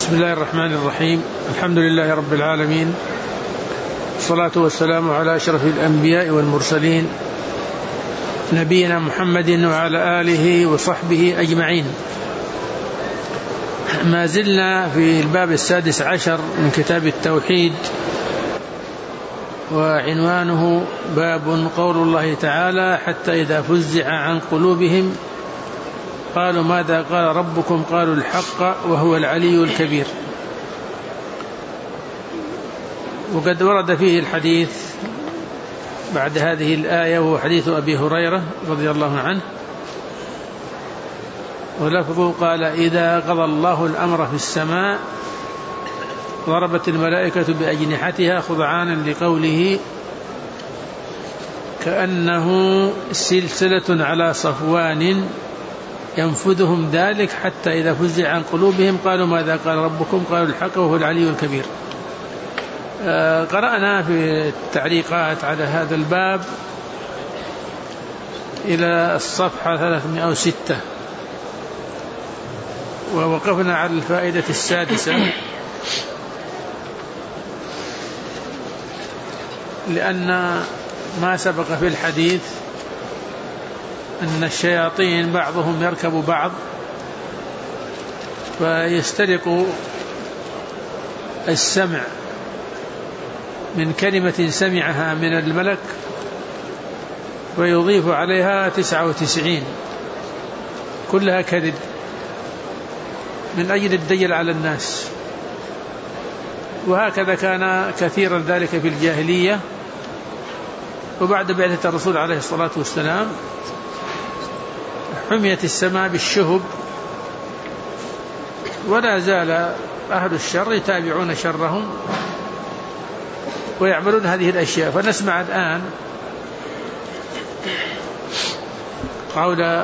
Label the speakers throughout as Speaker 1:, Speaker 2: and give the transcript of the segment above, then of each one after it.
Speaker 1: بسم الله الرحمن الرحيم. الحمد لله رب العالمين، والصلاة والسلام على أشرف الأنبياء والمرسلين، نبينا محمد وعلى آله وصحبه أجمعين. ما زلنا في الباب 16 من كتاب التوحيد، وعنوانه باب قول الله تعالى: حتى إذا فزع عن قلوبهم قالوا ماذا قال ربكم قالوا الحق وهو العلي الكبير. وقد ورد فيه الحديث بعد هذه الآية، وهو حديث أبي هريرة رضي الله عنه، ولفظه قال: إذا قضى الله الأمر في السماء ضربت الملائكة بأجنحتها خضعانا لقوله كأنه سلسلة على صفوان ينفذهم ذلك حتى إذا فزع عن قلوبهم قالوا ماذا قال ربكم قالوا الحق وهو العلي الكبير. قرأنا في التعليقات على هذا الباب إلى الصفحة 306، ووقفنا على الفائدة 6، لأن ما سبق في الحديث أن الشياطين بعضهم يركب بعض فيسترق السمع من كلمة سمعها من الملك ويضيف عليها 99 كلها كذب من أجل الدجل على الناس. وهكذا كان كثيرا ذلك في الجاهلية، وبعد بعثة الرسول عليه الصلاة والسلام حميت السماء بالشهب، ولا زال أهل الشر يتابعون شرهم ويعملون هذه الأشياء. فنسمع الآن قول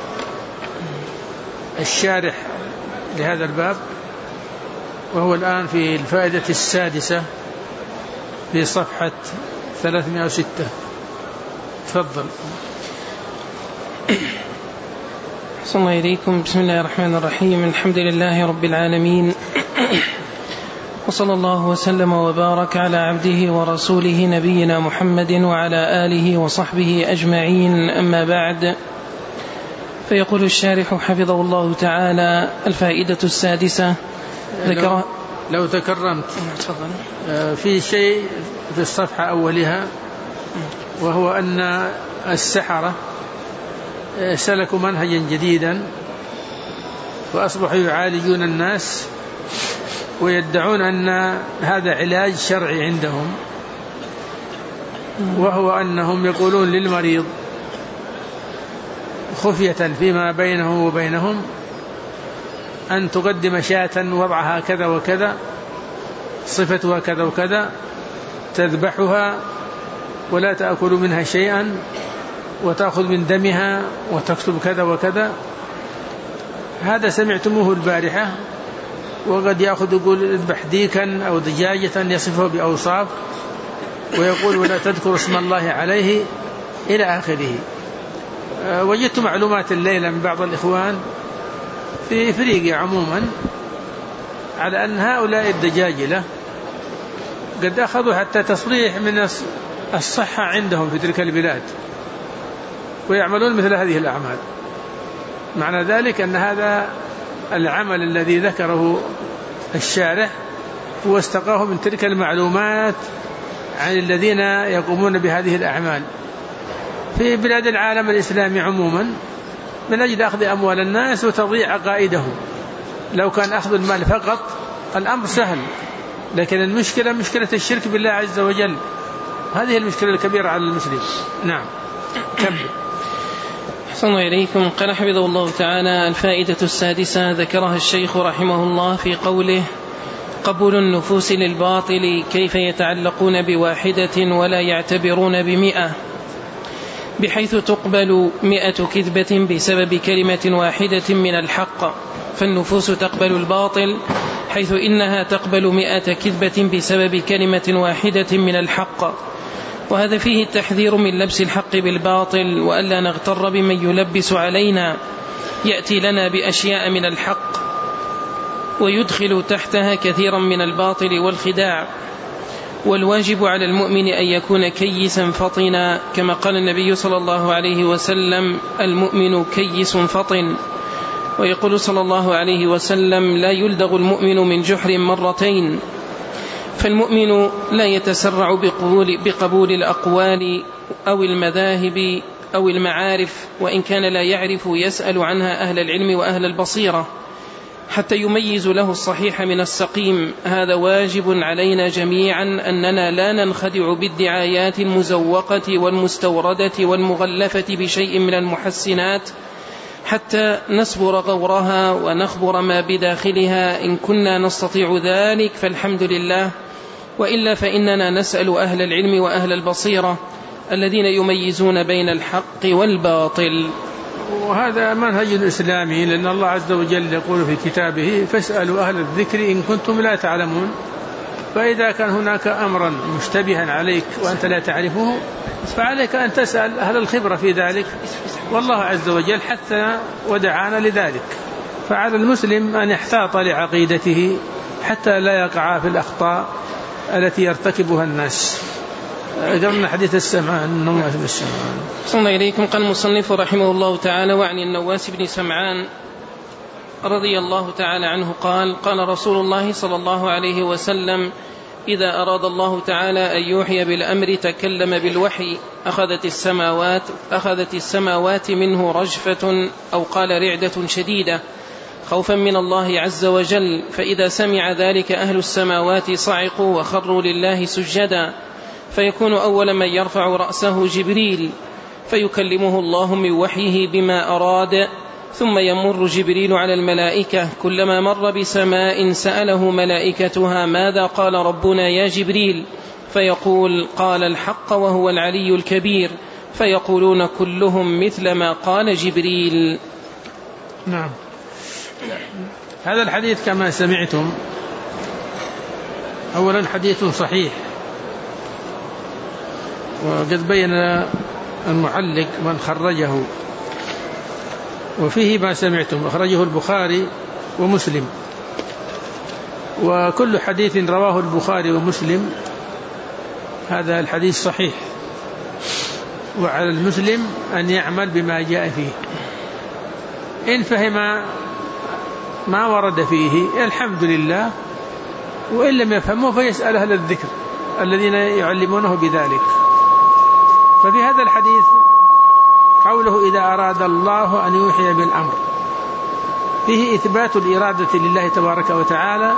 Speaker 1: الشارح لهذا الباب، وهو الآن في الفائدة 6 في صفحة 306. تفضل.
Speaker 2: أحسن الله إليكم. بسم الله الرحمن الرحيم. الحمد لله رب العالمين، وصلى الله وسلم وبارك على عبده ورسوله نبينا محمد وعلى آله وصحبه أجمعين. أما بعد، فيقول الشارح حفظه الله تعالى: الفائدة 6 ذكر.
Speaker 1: لو تكرمت في شيء في الصفحة أولها، وهو أن السحرة سلكوا منهجا جديدا وأصبحوا يعالجون الناس ويدعون أن هذا علاج شرعي عندهم، وهو أنهم يقولون للمريض خفية فيما بينه وبينهم أن تقدم شاة وضعها كذا وكذا، صفتها كذا وكذا، تذبحها ولا تأكل منها شيئا، وتأخذ من دمها وتكتب كذا وكذا. هذا سمعتموه البارحة. وقد يقول اذبح ديكا أو دجاجة يصفه بأوصاف ويقول ولا تذكر اسم الله عليه إلى آخره. وجدت معلومات الليلة من بعض الإخوان في إفريقيا عموما على أن هؤلاء الدجاجلة قد أخذوا حتى تصريح من الصحة عندهم في تلك البلاد، ويعملون مثل هذه الأعمال. معنى ذلك أن هذا العمل الذي ذكره الشارح هو استقاه من تلك المعلومات عن الذين يقومون بهذه الأعمال في بلاد العالم الإسلامي عموما، من أجل أخذ أموال الناس وتضييع عقائدهم. لو كان أخذ المال فقط الأمر سهل، لكن المشكلة مشكلة الشرك بالله عز وجل، هذه المشكلة الكبيرة على المسلم. نعم، كمل.
Speaker 2: أحسن الله إليكم. قال حفظه الله تعالى: الفائدة 6 ذكرها الشيخ رحمه الله في قوله: قبول النفوس للباطل، كيف يتعلقون بواحدة ولا يعتبرون ب100، بحيث تقبل 100 كذبة بسبب كلمة واحدة من الحق، فالنفوس تقبل الباطل حيث إنها تقبل 100 كذبة بسبب كلمة واحدة من الحق. وهذا فيه التحذير من لبس الحق بالباطل، وألا نغتر بمن يلبس علينا يأتي لنا بأشياء من الحق ويدخل تحتها كثيرا من الباطل والخداع. والواجب على المؤمن أن يكون كيسا فطنا، كما قال النبي صلى الله عليه وسلم: المؤمن كيس فطن. ويقول صلى الله عليه وسلم: لا يلدغ المؤمن من جحر مرتين. فالمؤمن لا يتسرع بقبول الأقوال أو المذاهب أو المعارف، وإن كان لا يعرف يسأل عنها أهل العلم وأهل البصيرة حتى يميز له الصحيح من السقيم. هذا واجب علينا جميعا، أننا لا ننخدع بالدعايات المزوقة والمستوردة والمغلفة بشيء من المحسنات حتى نصبر غورها ونخبر ما بداخلها. إن كنا نستطيع ذلك فالحمد لله، وإلا فإننا نسأل أهل العلم وأهل البصيرة الذين يميزون بين الحق والباطل.
Speaker 1: وهذا منهج إسلامي، لأن الله عز وجل يقول في كتابه: فاسألوا أهل الذكر إن كنتم لا تعلمون. فإذا كان هناك أمرا مشتبها عليك وأنت لا تعرفه فعليك أن تسأل أهل الخبرة في ذلك، والله عز وجل حثنا ودعانا لذلك. فعلى المسلم أن يحتاط لعقيدته حتى لا يقع في الأخطاء التي يرتكبها الناس. قرنا حديث السمعان، النواس بن سمعان.
Speaker 2: صلى إليكم. قال المصنف رحمه الله تعالى: وعن النواس بن سمعان رضي الله تعالى عنه قال: قال رسول الله صلى الله عليه وسلم: إذا أراد الله تعالى أن يوحي بالأمر تكلم بالوحي، أخذت السماوات منه رجفة أو قال رعدة شديدة خوفا من الله عز وجل، فإذا سمع ذلك أهل السماوات صعقوا وخروا لله سجدا، فيكون أول من يرفع رأسه جبريل فيكلمه الله من وحيه بما أراد، ثم يمر جبريل على الملائكة، كلما مر بسماء سأله ملائكتها: ماذا قال ربنا يا جبريل؟ فيقول: قال الحق وهو العلي الكبير، فيقولون كلهم مثل ما قال جبريل.
Speaker 1: نعم. هذا الحديث كما سمعتم أولا حديث صحيح، وقد بين المعلق من خرجه، وفيه ما سمعتم أخرجه البخاري ومسلم، وكل حديث رواه البخاري ومسلم هذا الحديث صحيح، وعلى المسلم أن يعمل بما جاء فيه. إن فهم ما ورد فيه الحمد لله، وإن لم يفهمه فيسأل أهل الذكر الذين يعلمونه بذلك. ففي هذا الحديث قوله: إذا أراد الله أن يوحي بالأمر، فيه إثبات الإرادة لله تبارك وتعالى،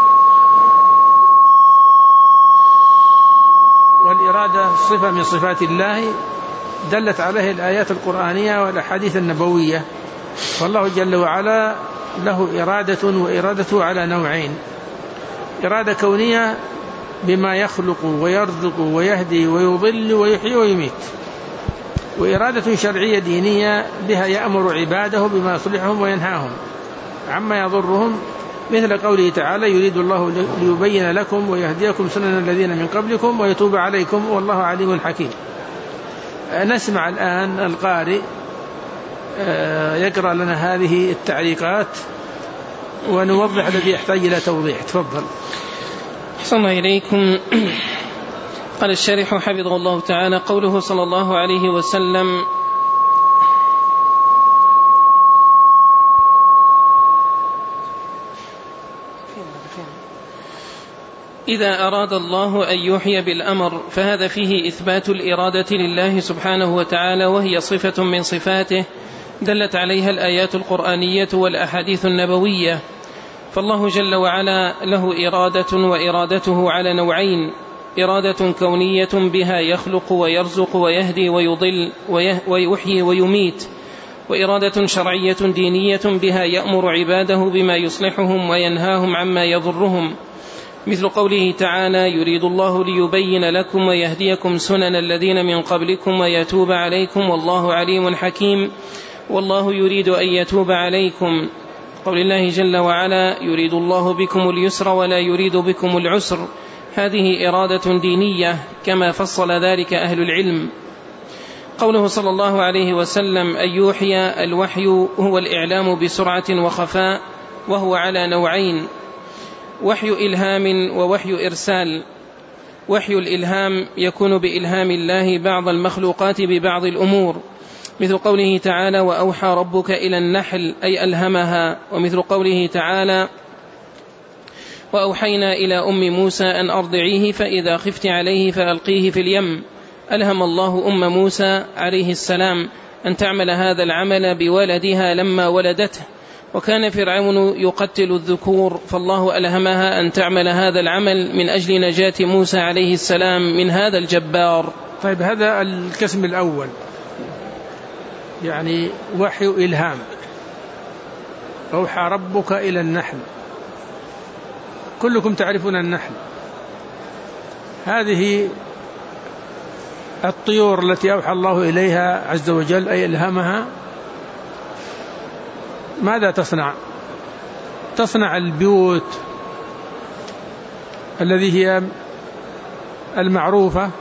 Speaker 1: والإرادة صفة من صفات الله دلت عليه الآيات القرآنية والأحاديث النبوية. والله جل وعلا له إرادة، وإرادته على نوعين: إرادة كونية بما يخلق ويرزق ويهدي ويضل ويحيي ويميت، وإرادة شرعية دينية بها يأمر عباده بما يصلحهم وينهاهم عما يضرهم، مثل قوله تعالى: يريد الله ليبين لكم ويهديكم سنن الذين من قبلكم ويتوب عليكم والله عليم حكيم. نسمع الآن القارئ يقرأ لنا هذه التعليقات ونوضح الذي يحتاج إلى توضيح. تفضل.
Speaker 2: صلى الله إليكم. قال الشارح حفظه الله تعالى: قوله صلى الله عليه وسلم: إذا أراد الله أن يوحي بالأمر، فهذا فيه إثبات الإرادة لله سبحانه وتعالى، وهي صفة من صفاته دلت عليها الآيات القرآنية والأحاديث النبوية. فالله جل وعلا له إرادة، وإرادته على نوعين: إرادة كونية بها يخلق ويرزق ويهدي ويضل ويحيي ويميت، وإرادة شرعية دينية بها يأمر عباده بما يصلحهم وينهاهم عما يضرهم، مثل قوله تعالى: يريد الله ليبين لكم ويهديكم سنن الذين من قبلكم ويتوب عليكم والله عليم حكيم، والله يريد أن يتوب عليكم. قول الله جل وعلا: يريد الله بكم اليسر ولا يريد بكم العسر، هذه إرادة دينية كما فصل ذلك أهل العلم. قوله صلى الله عليه وسلم: أن يوحي، الوحي هو الإعلام بسرعة وخفاء وهو على نوعين: وحي إلهام ووحي إرسال. وحي الإلهام يكون بإلهام الله بعض المخلوقات ببعض الأمور، مثل قوله تعالى: وأوحى ربك إلى النحل، أي ألهمها. ومثل قوله تعالى: وأوحينا إلى أم موسى أن أرضعيه فإذا خفت عليه فألقيه في اليم. ألهم الله أم موسى عليه السلام أن تعمل هذا العمل بولدها لما ولدته، وكان فرعون يقتل الذكور، فالله ألهمها أن تعمل هذا العمل من أجل نجاة موسى عليه السلام من هذا الجبار.
Speaker 1: طيب، هذا القسم الأول، يعني وحي إلهام. أوحى ربك إلى النحل، كلكم تعرفون النحل، هذه الطيور التي أوحى الله إليها عز وجل، أي ألهمها. ماذا تصنع؟ تصنع البيوت الذي هي المعروفة،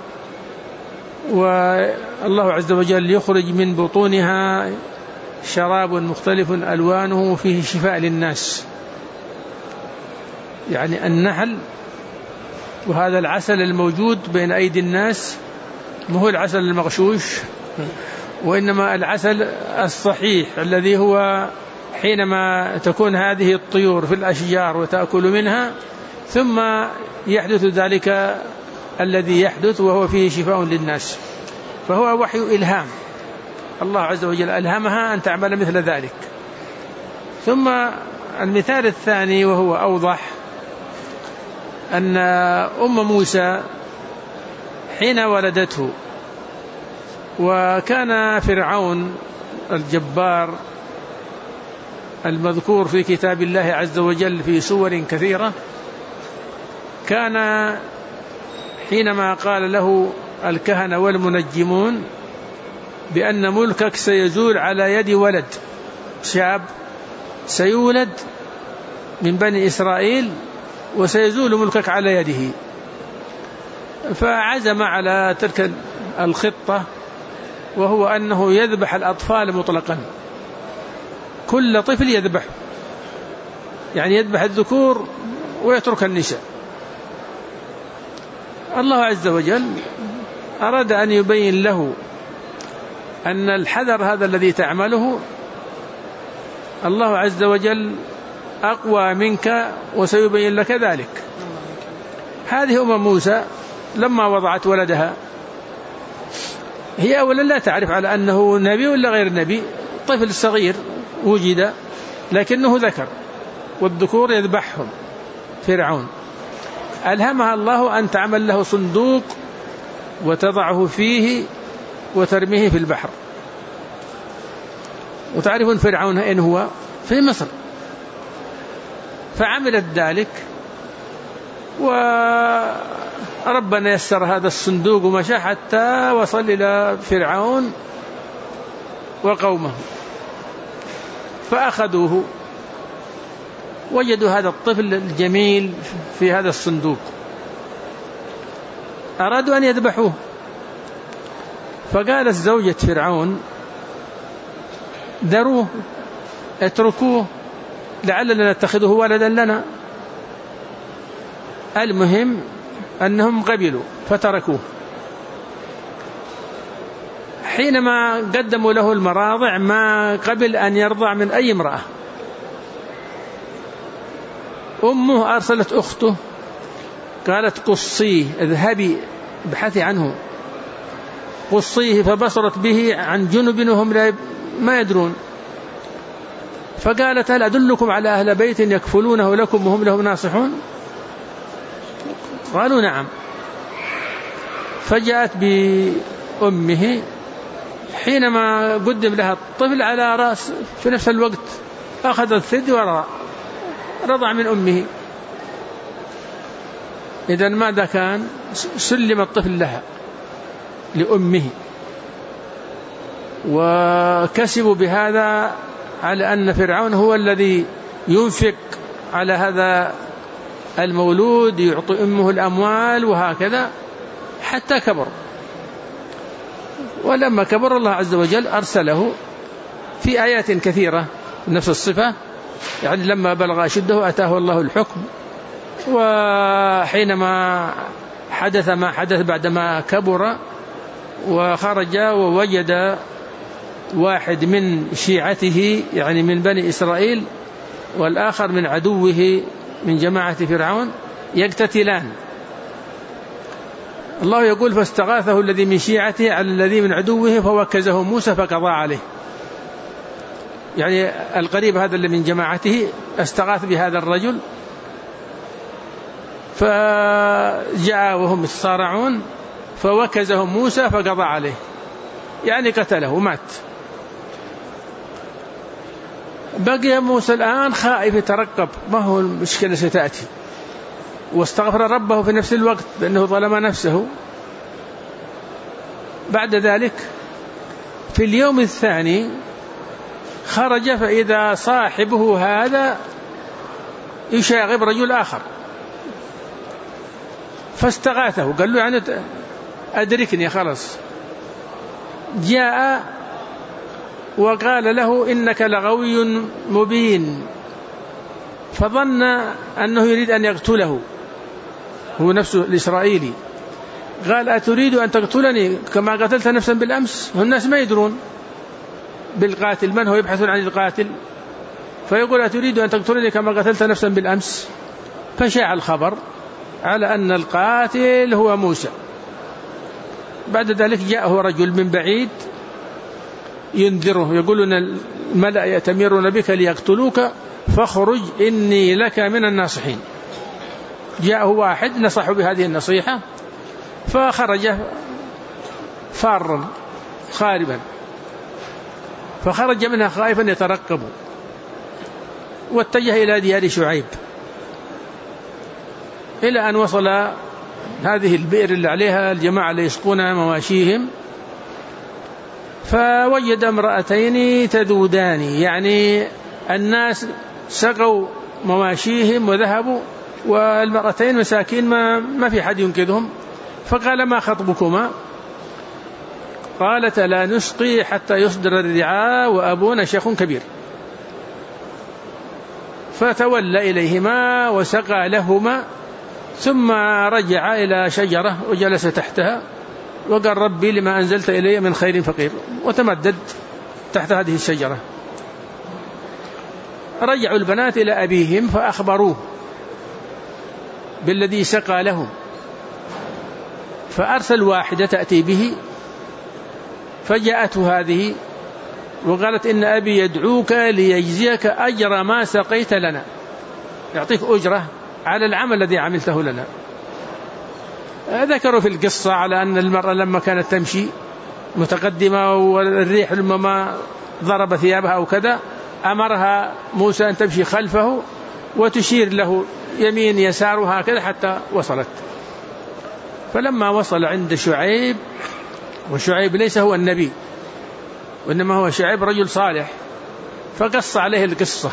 Speaker 1: والله عز وجل يخرج من بطونها شراب مختلف ألوانه فيه شفاء للناس. يعني النحل وهذا العسل الموجود بين أيدي الناس ما هو العسل المغشوش، وإنما العسل الصحيح الذي هو حينما تكون هذه الطيور في الأشجار وتأكل منها ثم يحدث ذلك الذي يحدث وهو فيه شفاء للناس، فهو وحي إلهام. الله عز وجل ألهمها أن تعمل مثل ذلك. ثم المثال الثاني وهو أوضح، أن أم موسى حين ولدته، وكان فرعون الجبار المذكور في كتاب الله عز وجل في سور كثيرة، كان حينما قال له الكهنة والمنجمون بأن ملكك سيزول على يد ولد شاب سيولد من بني إسرائيل وسيزول ملكك على يده، فعزم على تلك الخطة، وهو أنه يذبح الأطفال مطلقا، كل طفل يذبح، يعني يذبح الذكور ويترك النساء. الله عز وجل أراد أن يبين له أن الحذر هذا الذي تعمله الله عز وجل أقوى منك وسيبين لك ذلك. هذه أم موسى لما وضعت ولدها هي أولا لا تعرف على أنه نبي ولا غير نبي، طفل صغير وجد لكنه ذكر، والذكور يذبحهم فرعون. ألهمها الله أن تعمل له صندوق وتضعه فيه وترميه في البحر. وتعرفون فرعون أين هو؟ في مصر. فعملت ذلك، وربنا يسر هذا الصندوق ومشى حتى وصل إلى فرعون وقومه، فأخذوه، وجدوا هذا الطفل الجميل في هذا الصندوق، أرادوا أن يذبحوه. فقالت زوجة فرعون: ذروه، اتركوه، لعلنا نتخذه ولدا لنا. المهم أنهم قبلوا فتركوه. حينما قدموا له المراضع ما قبل أن يرضع من أي امرأة. أمه أرسلت أخته قالت: قصيه، اذهبي ابحثي عنه، قصيه. فبصرت به عن جنب وهم ما يدرون، فقالت: هل أدلكم على أهل بيت يكفلونه لكم وهم له ناصحون؟ قالوا: نعم. فجاءت بأمه، حينما قدم لها الطفل على رأس في نفس الوقت أخذ الثدي ورضع من أمه. إذن ماذا كان؟ سلم الطفل لها لأمه، وكسبوا بهذا على أن فرعون هو الذي ينفق على هذا المولود، يعطي أمه الأموال وهكذا حتى كبر. ولما كبر الله عز وجل أرسله في آيات كثيرة نفس الصفة، يعني لما بلغ أشده أتاه الله الحكم. وحينما حدث ما حدث بعدما كبر وخرج ووجد واحد من شيعته يعني من بني إسرائيل والآخر من عدوه من جماعة فرعون يقتتلان، الله يقول فاستغاثه الذي من شيعته على الذي من عدوه فوكزه موسى فقضى عليه. يعني القريب هذا اللي من جماعته استغاث بهذا الرجل فجاء وهم يتصارعون فوكزهم موسى فقضى عليه، يعني قتله ومات. بقي موسى الآن خائف يترقب ما هو المشكلة ستأتي، واستغفر ربه في نفس الوقت بأنه ظلم نفسه. بعد ذلك في اليوم الثاني خرج فإذا صاحبه هذا يشاغب رجل آخر فاستغاثه، قال له يعني أدركني خلاص. جاء وقال له إنك لغوي مبين، فظن أنه يريد أن يقتله هو نفسه الإسرائيلي. قال أتريد أن تقتلني كما قتلت نفسا بالأمس؟ والناس ما يدرون بالقاتل من هو، يبحثون عن القاتل، فيقول أتريد أن تقتلني كما قتلت نفسا بالأمس؟ فشاع الخبر على أن القاتل هو موسى. بعد ذلك جاءه رجل من بعيد ينذره يقول أن الملأ يأتمرون بك ليقتلوك فاخرج إني لك من الناصحين. جاءه واحد نصحه بهذه النصيحة فخرج فارا خاربا، فخرج منها خائفا يترقب، واتجه إلى ديار شعيب إلى أن وصل هذه البئر اللي عليها الجماعة اللي يسقون مواشيهم، فوجد امرأتين تذودان، يعني الناس سقوا مواشيهم وذهبوا والمرأتين مساكين ما في حد ينقذهم. فقال ما خطبكما؟ قالت لا نسقي حتى يصدر الرعاء وأبونا شيخ كبير. فتولى إليهما وسقى لهما ثم رجع إلى شجرة وجلس تحتها وقال ربي لما أنزلت إلي من خير فقير، وتمدد تحت هذه الشجرة. رجعوا البنات إلى أبيهم فأخبروه بالذي سقى لهم، فأرسل واحدة تأتي به، فجاءته هذه وقالت إن أبي يدعوك ليجزيك أجر ما سقيت لنا، يعطيك أجرة على العمل الذي عملته لنا. ذكروا في القصة على أن المرأة لما كانت تمشي متقدمة والريح لما ضرب ثيابها أو كذا أمرها موسى أن تمشي خلفه وتشير له يمين يسار هكذا حتى وصلت. فلما وصل عند شعيب، وشعيب ليس هو النبي وإنما هو شعيب رجل صالح، فقص عليه القصة،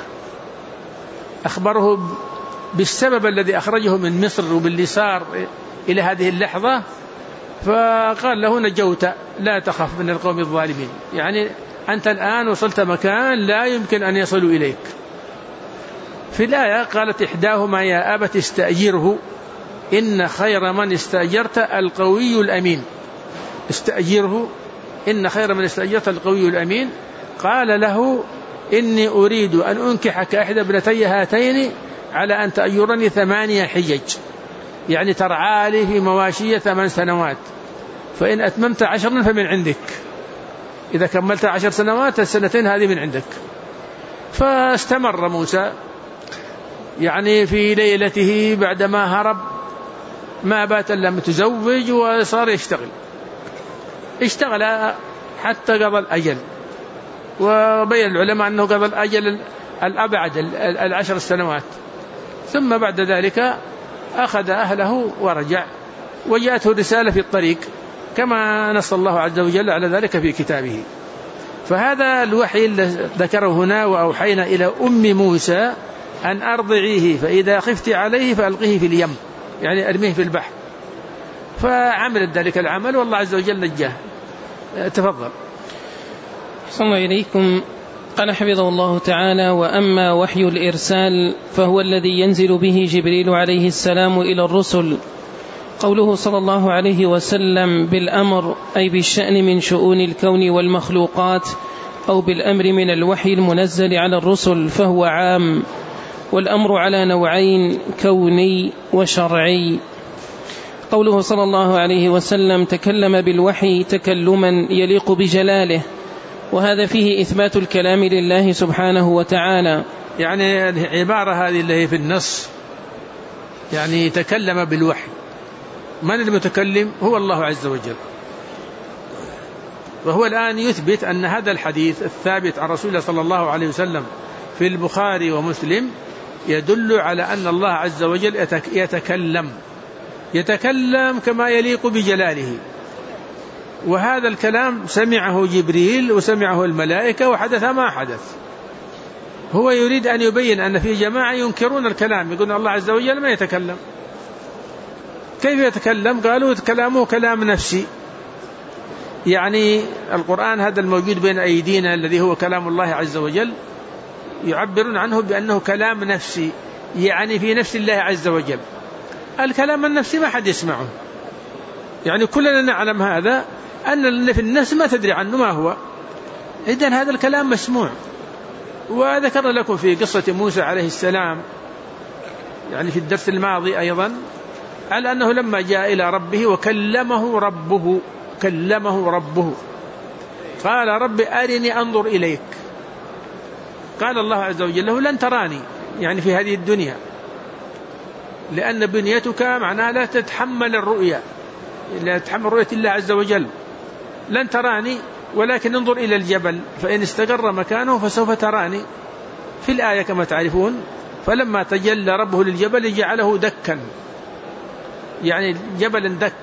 Speaker 1: أخبره بالسبب الذي أخرجه من مصر وباللي صار إلى هذه اللحظة، فقال له نجوت لا تخف من القوم الظالمين، يعني أنت الآن وصلت مكان لا يمكن أن يصلوا إليك. في الآية قالت إحداهما يا أبت استأجره إن خير من استأجرت القوي الأمين. استأجره إن خير من استأجرت القوي الأمين. قال له إني أريد أن أنكحك إحدى ابنتي هاتين على أن تأجرني 8 حجج، يعني ترعى لي في مواشية 8 سنوات، فإن أتممت 10 فمن عندك، إذا كملت 10 سنوات السنتين هذه من عندك. فاستمر موسى يعني في ليلته بعدما هرب ما بات إلا متزوج وصار اشتغل حتى قضى الأجل. وبين العلماء أنه قضى الأجل الأبعد 10 سنوات، ثم بعد ذلك أخذ أهله ورجع، وجاءته رسالة في الطريق كما نص الله عز وجل على ذلك في كتابه. فهذا الوحي الذي ذكره هنا وأوحينا إلى أم موسى أن أرضعيه فإذا خفت عليه فألقيه في اليم، يعني أرميه في البحر. فعملت ذلك العمل والله عز وجل نجاه. تفضل.
Speaker 2: أحسن الله إليكم. قال حفظه الله تعالى: وأما وحي الإرسال فهو الذي ينزل به جبريل عليه السلام إلى الرسل. قوله صلى الله عليه وسلم بالأمر أي بالشأن من شؤون الكون والمخلوقات، أو بالأمر من الوحي المنزل على الرسل، فهو عام. والأمر على نوعين: كوني وشرعي. قوله صلى الله عليه وسلم تكلم بالوحي تكلما يليق بجلاله، وهذا فيه إثبات الكلام لله سبحانه وتعالى.
Speaker 1: يعني العبارة هذه اللي هي في النص يعني تكلم بالوحي، من المتكلم؟ هو الله عز وجل. وهو الآن يثبت أن هذا الحديث الثابت عن رسول الله صلى الله عليه وسلم في البخاري ومسلم يدل على أن الله عز وجل يتكلم كما يليق بجلاله، وهذا الكلام سمعه جبريل وسمعه الملائكة وحدث ما حدث. هو يريد أن يبين أن في جماعة ينكرون الكلام، يقولون الله عز وجل ما يتكلم. كيف يتكلم؟ قالوا كلامه كلام نفسي، يعني القرآن هذا الموجود بين أيدينا الذي هو كلام الله عز وجل يعبرون عنه بأنه كلام نفسي، يعني في نفس الله عز وجل. الكلام النفسي ما حد يسمعه، يعني كلنا نعلم هذا، أن اللي في النفس ما تدري عنه ما هو. إذن هذا الكلام مسموع. وذكر لكم في قصة موسى عليه السلام يعني في الدرس الماضي أيضا على أنه لما جاء إلى ربه وكلمه ربه قال رب أرني أنظر إليك. قال الله عز وجل له لن تراني، يعني في هذه الدنيا، لأن بنيتك معناها لا تتحمل الرؤية، لا تتحمل رؤية الله عز وجل. لن تراني ولكن انظر إلى الجبل فإن استقر مكانه فسوف تراني، في الآية كما تعرفون. فلما تجلى ربه للجبل جعله دكا، يعني جبل دك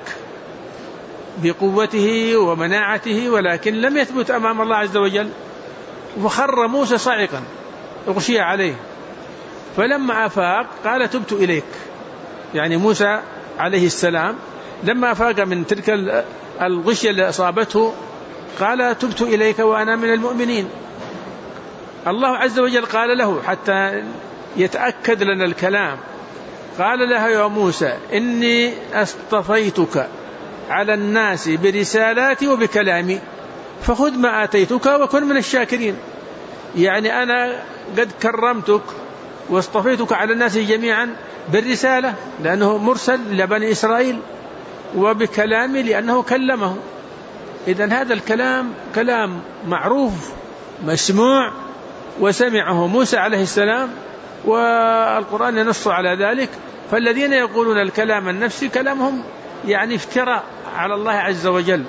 Speaker 1: بقوته ومناعته، ولكن لم يثبت أمام الله عز وجل. وخر موسى صاعقا أغشي عليه، فلما أفاق قال تبت إليك. يعني موسى عليه السلام لما أفاق من تلك الغشية اللي أصابته قال تبت إليك وأنا من المؤمنين. الله عز وجل قال له حتى يتأكد لنا الكلام، قال له يا موسى إني اصطفيتك على الناس برسالاتي وبكلامي فخذ ما آتيتك وكن من الشاكرين. يعني أنا قد كرمتك واصطفيتك على الناس جميعا بالرسالة لأنه مرسل لبني إسرائيل، وبكلامي لأنه كلمه. إذن هذا الكلام كلام معروف مسموع وسمعه موسى عليه السلام، والقرآن ينص على ذلك. فالذين يقولون الكلام النفسي كلامهم يعني افتراء على الله عز وجل.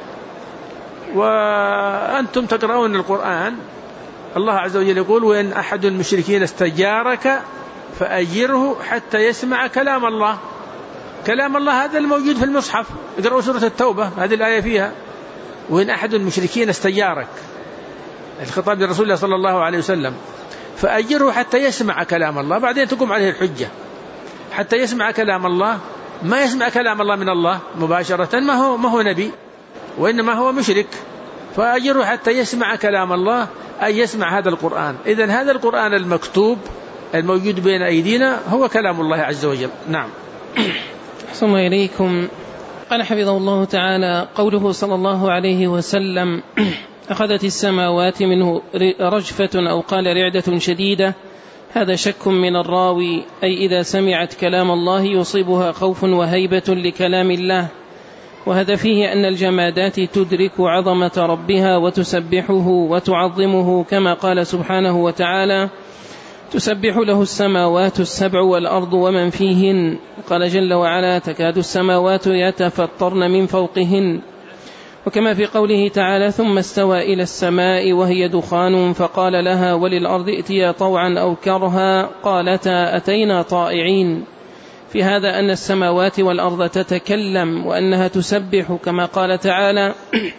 Speaker 1: وأنتم تقرؤون القرآن، الله عز وجل يقول وإن أحد المشركين استجارك فأجره حتى يسمع كلام الله. كلام الله هذا الموجود في المصحف، اقرأوا سورة التوبة هذه الآية فيها وإن أحد المشركين استجارك، الخطاب لرسول الله صلى الله عليه وسلم، فأجره حتى يسمع كلام الله، بعدين تقوم عليه الحجة. حتى يسمع كلام الله، ما يسمع كلام الله من الله مباشرة، ما هو نبي وإنما هو مشرك. فأجره حتى يسمع كلام الله أي يسمع هذا القرآن. إذن هذا القرآن المكتوب الموجود بين أيدينا هو كلام الله عز وجل. نعم.
Speaker 2: أحسن إليكم. قال حفظه الله تعالى قوله صلى الله عليه وسلم أخذت السماوات منه رجفة أو قال رعدة شديدة، هذا شك من الراوي، أي إذا سمعت كلام الله يصيبها خوف وهيبة لكلام الله. وهذا فيه أن الجمادات تدرك عظمة ربها وتسبحه وتعظمه، كما قال سبحانه وتعالى تسبح له السماوات السبع والأرض ومن فيهن. قال جل وعلا تكاد السماوات يتفطرن من فوقهن. وكما في قوله تعالى ثم استوى إلى السماء وهي دخان فقال لها وللأرض ائتيا طوعا أو كرها قالتا أتينا طائعين. في هذا أن السماوات والأرض تتكلم وأنها تسبح، كما قال تعالى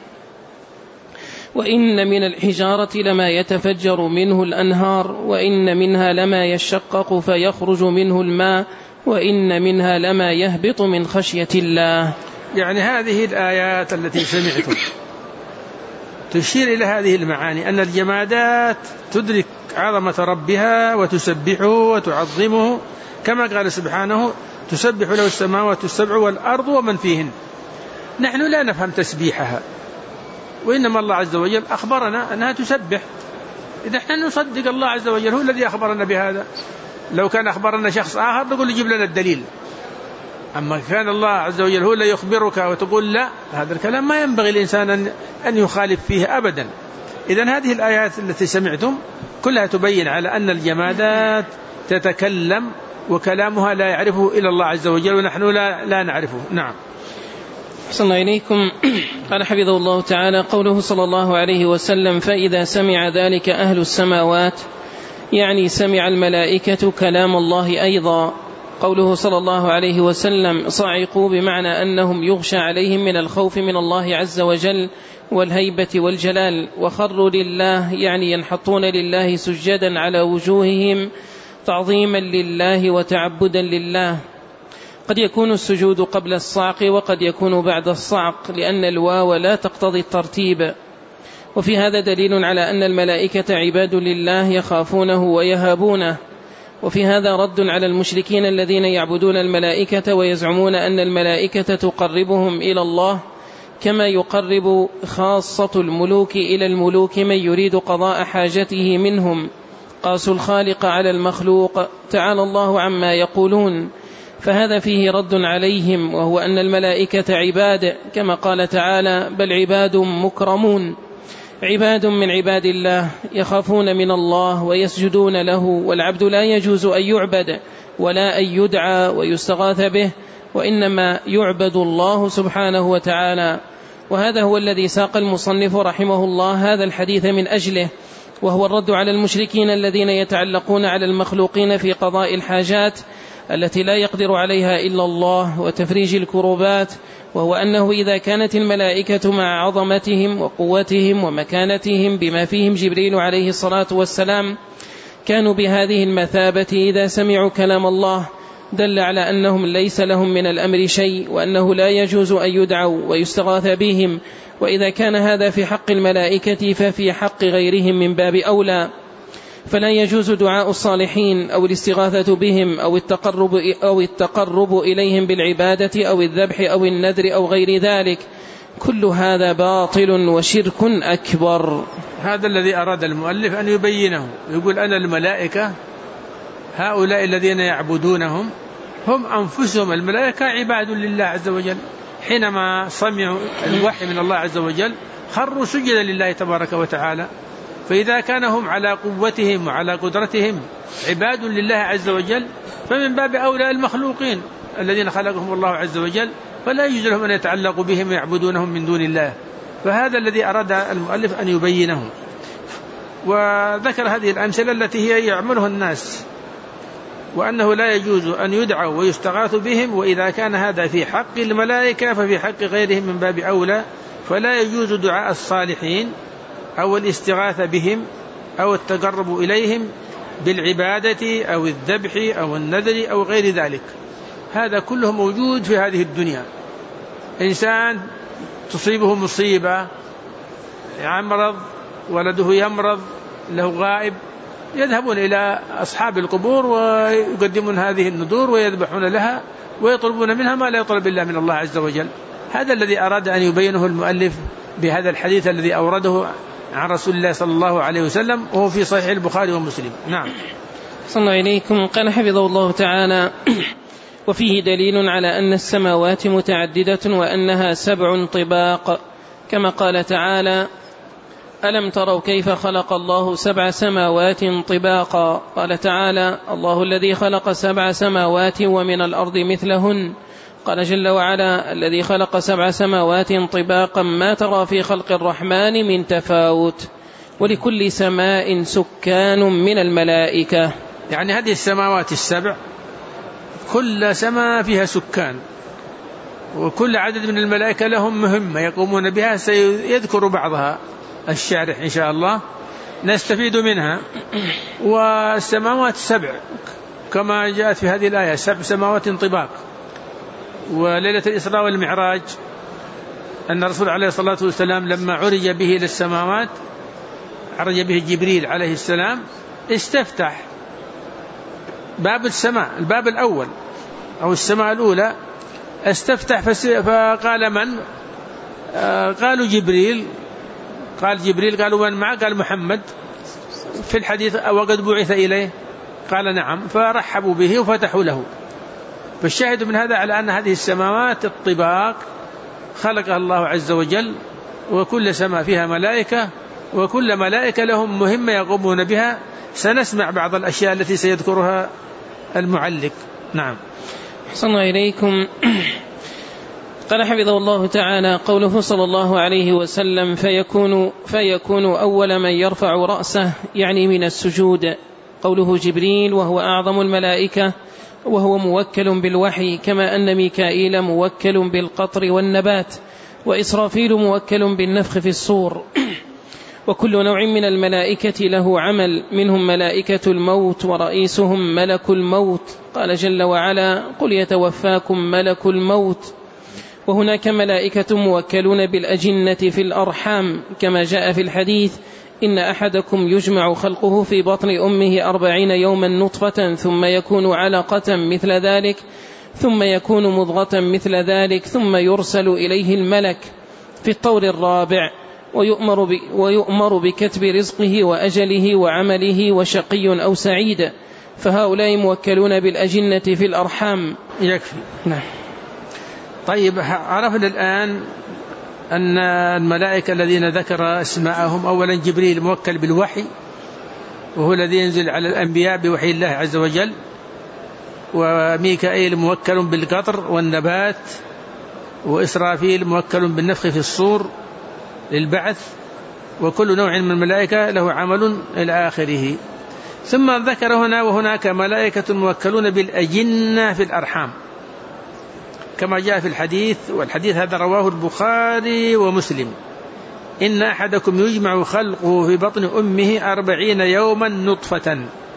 Speaker 2: وإن من الحجارة لما يتفجر منه الأنهار وإن منها لما يشقق فيخرج منه الماء وإن منها لما يهبط من خشية الله.
Speaker 1: يعني هذه الآيات التي سمعتم تشير إلى هذه المعاني، أن الجمادات تدرك عظمة ربها وتسبحه وتعظمه، كما قال سبحانه تسبح له السماوات السبع والأرض ومن فيهن. نحن لا نفهم تسبيحها، وإنما الله عز وجل أخبرنا أنها تسبح، إذا نحن نصدق الله عز وجل، هو الذي أخبرنا بهذا. لو كان أخبرنا شخص آخر نقول يجيب لنا الدليل، أما كان الله عز وجل هو اللي يخبرك وتقول لا، هذا الكلام ما ينبغي الإنسان أن يخالف فيه أبدا. إذن هذه الآيات التي سمعتم كلها تبين على أن الجمادات تتكلم وكلامها لا يعرفه إلا الله عز وجل، ونحن لا نعرفه. نعم.
Speaker 2: أحسن الله إليكم. قال حفظه الله تعالى: قوله صلى الله عليه وسلم: فإذا سمع ذلك أهل السماوات، يعني سمع الملائكة كلام الله أيضا. قوله صلى الله عليه وسلم: صعقوا، بمعنى أنهم يغشى عليهم من الخوف من الله عز وجل والهيبة والجلال، وخروا لله، يعني ينحطون لله سجدا على وجوههم تعظيما لله وتعبدا لله. قد يكون السجود قبل الصعق وقد يكون بعد الصعق، لأن الواو لا تقتضي الترتيب. وفي هذا دليل على أن الملائكة عباد لله يخافونه ويهابونه. وفي هذا رد على المشركين الذين يعبدون الملائكة ويزعمون أن الملائكة تقربهم إلى الله، كما يقرب خاصة الملوك إلى الملوك من يريد قضاء حاجته منهم. قاسوا الخالق على المخلوق، تعالى الله عما يقولون. فهذا فيه رد عليهم، وهو أن الملائكة عباد، كما قال تعالى: بل عباد مكرمون، عباد من عباد الله يخافون من الله ويسجدون له. والعبد لا يجوز أن يعبد ولا أن يدعى ويستغاث به، وإنما يعبد الله سبحانه وتعالى. وهذا هو الذي ساق المصنف رحمه الله هذا الحديث من أجله، وهو الرد على المشركين الذين يتعلقون على المخلوقين في قضاء الحاجات التي لا يقدر عليها إلا الله وتفريج الكروبات. وهو أنه إذا كانت الملائكة مع عظمتهم وقوتهم ومكانتهم بما فيهم جبريل عليه الصلاة والسلام كانوا بهذه المثابة إذا سمعوا كلام الله، دل على أنهم ليس لهم من الأمر شيء، وأنه لا يجوز أن يدعوا ويستغاث بهم. وإذا كان هذا في حق الملائكة ففي حق غيرهم من باب أولى. فلا يجوز دعاء الصالحين أو الاستغاثة بهم أو التقرب إليهم بالعبادة أو الذبح أو النذر أو غير ذلك. كل هذا باطل وشرك أكبر.
Speaker 1: هذا الذي أراد المؤلف أن يبينه، يقول أن الملائكة هؤلاء الذين يعبدونهم هم أنفسهم الملائكة عباد لله عز وجل، حينما سمعوا الوحي من الله عز وجل خروا سجدا لله تبارك وتعالى. فإذا كانهم على قوتهم وعلى قدرتهم عباد لله عز وجل، فمن باب أولى المخلوقين الذين خلقهم الله عز وجل، فلا يجوز لهم أن يتعلقوا بهم ويعبدونهم من دون الله. فهذا الذي أراد المؤلف أن يبينه، وذكر هذه الأمثلة التي هي يعملها الناس، وأنه لا يجوز أن يدعوا ويستغاث بهم، وإذا كان هذا في حق الملائكة ففي حق غيرهم من باب أولى. فلا يجوز دعاء الصالحين أو الاستغاثة بهم أو التقرب إليهم بالعبادة أو الذبح أو النذر أو غير ذلك. هذا كله موجود في هذه الدنيا. إنسان تصيبه مصيبة، يمرض، ولده يمرض، له غائب، يذهبون إلى أصحاب القبور ويقدمون هذه النذور ويذبحون لها ويطلبون منها ما لا يطلب إلا من الله عز وجل. هذا الذي أراد أن يبينه المؤلف بهذا الحديث الذي أورده عن رسول الله صلى الله عليه وسلم، وهو في صحيح البخاري ومسلم. نعم.
Speaker 2: صلى الله إليكم. قال حفظه الله تعالى: وفيه دليل على أن السماوات متعددة وأنها 7 طباق، كما قال تعالى: ألم تروا كيف خلق الله 7 سماوات طباقا. قال تعالى: الله الذي خلق 7 سماوات ومن الأرض مثلهن. قال جل وعلا: الذي خلق 7 سماوات طباقا ما ترى في خلق الرحمن من تفاوت، ولكل سماء سكان من الملائكة.
Speaker 1: يعني هذه السماوات ال7 كل سماء فيها سكان، وكل عدد من الملائكة لهم مهمة يقومون بها، سيذكر بعضها الشارح إن شاء الله نستفيد منها. والسماوات 7 كما جاءت في هذه الآية، 7 سماوات طباق. وليلة الإسراء والمعراج أن الرسول عليه الصلاة والسلام لما عرج به إلى السماوات، عرج به جبريل عليه السلام، استفتح باب السماء، الباب الأول أو السماء الأولى، استفتح فقال من؟ قالوا جبريل. قال جبريل، قالوا من معه؟ قال محمد. في الحديث وقد بعث إليه، قال نعم، فرحبوا به وفتحوا له. فالشاهد من هذا على أن هذه السماوات الطباق خلقها الله عز وجل، وكل سماء فيها ملائكة، وكل ملائكة لهم مهمة يقومون بها. سنسمع بعض الأشياء التي سيذكرها المعلق. نعم.
Speaker 2: أحسن إليكم. قال حفظه الله تعالى: قوله صلى الله عليه وسلم: فيكون أول من يرفع رأسه، يعني من السجود. قوله جبريل وهو أعظم الملائكة، وهو موكل بالوحي، كما أن ميكائيل موكل بالقطر والنبات، وإسرافيل موكل بالنفخ في الصور. وكل نوع من الملائكة له عمل، منهم ملائكة الموت، ورئيسهم ملك الموت. قال جل وعلا: قل يتوفاكم ملك الموت. وهناك ملائكة موكلون بالأجنة في الأرحام، كما جاء في الحديث: إن أحدكم يجمع خلقه في بطن أمه 40 يوما نطفة، ثم يكون علقة مثل ذلك، ثم يكون مضغة مثل ذلك، ثم يرسل إليه الملك في الطور الرابع، ويؤمر بكتب رزقه وأجله وعمله، وشقي أو سعيد. فهؤلاء موكلون بالأجنة في الأرحام.
Speaker 1: يكفي.
Speaker 2: نعم.
Speaker 1: طيب، عرفنا الآن أن الملائكة الذين ذكر اسماءهم: أولا جبريل موكل بالوحي، وهو الذي ينزل على الأنبياء بوحي الله عز وجل. وميكائيل موكل بالقطر والنبات، وإسرافيل موكل بالنفخ في الصور للبعث. وكل نوع من الملائكة له عمل إلى آخره. ثم ذكر هنا: وهناك ملائكة موكلون بالأجنة في الأرحام، كما جاء في الحديث، والحديث هذا رواه البخاري ومسلم: إن أحدكم يجمع خلقه في بطن أمه 40 يوما نطفة.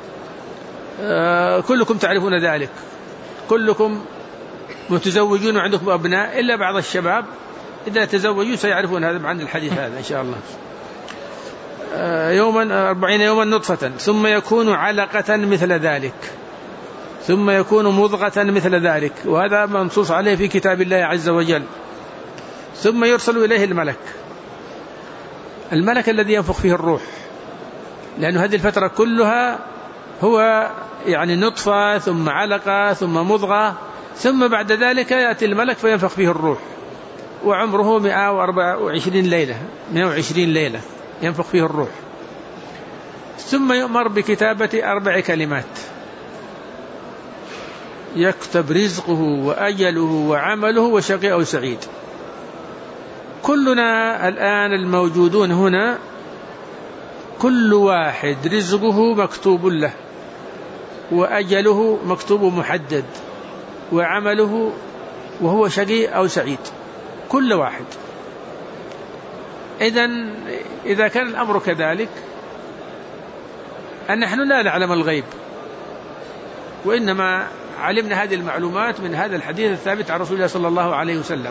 Speaker 1: كلكم تعرفون ذلك، كلكم متزوجون وعندكم أبناء، إلا بعض الشباب إذا تزوجوا سيعرفون هذا عن الحديث هذا إن شاء الله. 40 يوما نطفة، ثم يكون علقة مثل ذلك، ثم يكون مضغة مثل ذلك، وهذا منصوص عليه في كتاب الله عز وجل. ثم يرسل إليه الملك الذي ينفخ فيه الروح، لأن هذه الفترة كلها هو يعني نطفة، ثم علقة، ثم مضغة، ثم بعد ذلك يأتي الملك فينفخ فيه الروح، وعمره 124 ليلة 120 ليلة ينفخ فيه الروح. ثم يؤمر بكتابة 4 كلمات: يكتب رزقه وأجله وعمله وشقي أو سعيد. كلنا الآن الموجودون هنا كل واحد رزقه مكتوب له، وأجله مكتوب محدد، وعمله وهو شقي أو سعيد، كل واحد. إذا كان الأمر كذلك، أن نحن لا نعلم الغيب، وإنما علمنا هذه المعلومات من هذا الحديث الثابت عن رسول الله صلى الله عليه وسلم.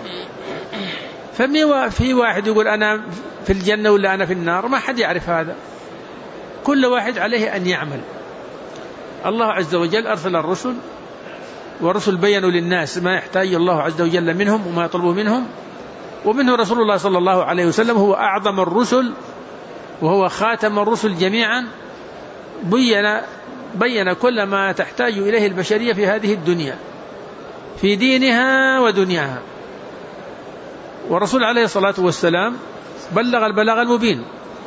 Speaker 1: في واحد يقول أنا في الجنة ولا أنا في النار، ما حد يعرف هذا. كل واحد عليه أن يعمل. الله عز وجل أرسل الرسل، والرسل بينوا للناس ما يحتاج الله عز وجل منهم وما يطلبه منهم. ومنه رسول الله صلى الله عليه وسلم، هو أعظم الرسل وهو خاتم الرسل جميعا. بين كل ما تحتاج إليه البشرية في هذه الدنيا، في دينها ودنياها. والرسول عليه الصلاة والسلام بلغ البلاغ المبين.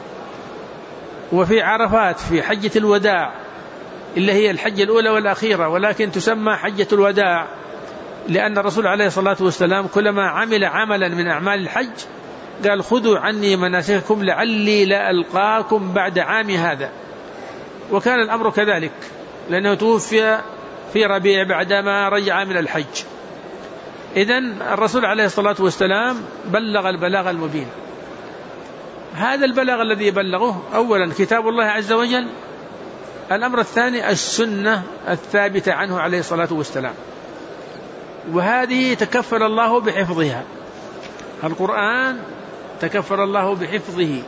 Speaker 1: وفي عرفات في حجة الوداع، اللي هي الحجة الأولى والأخيرة، ولكن تسمى حجة الوداع، لأن الرسول عليه الصلاة والسلام كلما عمل عملا من أعمال الحج قال: خذوا عني مناسككم لعلي لا ألقاكم بعد عام هذا. وكان الأمر كذلك، لأنه توفي في ربيع بعدما رجع من الحج. إذن الرسول عليه الصلاة والسلام بلغ البلاغ المبين. هذا البلاغ الذي بلغه: أولا كتاب الله عز وجل، الأمر الثاني السنة الثابتة عنه عليه الصلاة والسلام، وهذه تكفل الله بحفظها. القرآن تكفل الله بحفظه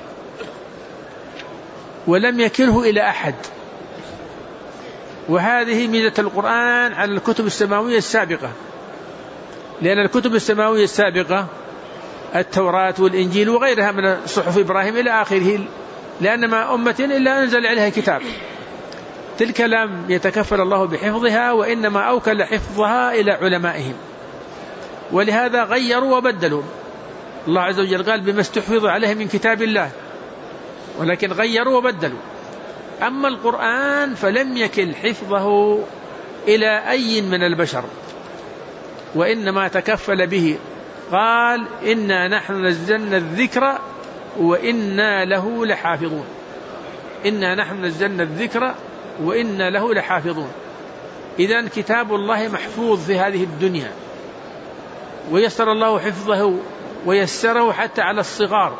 Speaker 1: ولم يكله إلى أحد، وهذه ميزة القرآن على الكتب السماوية السابقة، لأن الكتب السماوية السابقة التوراة والإنجيل وغيرها من صحف إبراهيم إلى آخره، لأن ما أمة إلا أنزل عليها كتاب، تلك لم يتكفل الله بحفظها، وإنما أوكل حفظها إلى علمائهم، ولهذا غيروا وبدلوا. الله عز وجل قال بما استحفظ عليه من كتاب الله، ولكن غيروا وبدلوا. أما القرآن فلم يكل حفظه إلى أي من البشر، وإنما تكفل به، قال إنا نحن نزلنا الذكر وإنا له لحافظون. إنا نحن نزلنا الذكر وإنا له لحافظون. إذن كتاب الله محفوظ في هذه الدنيا، ويسر الله حفظه ويسره حتى على الصغار،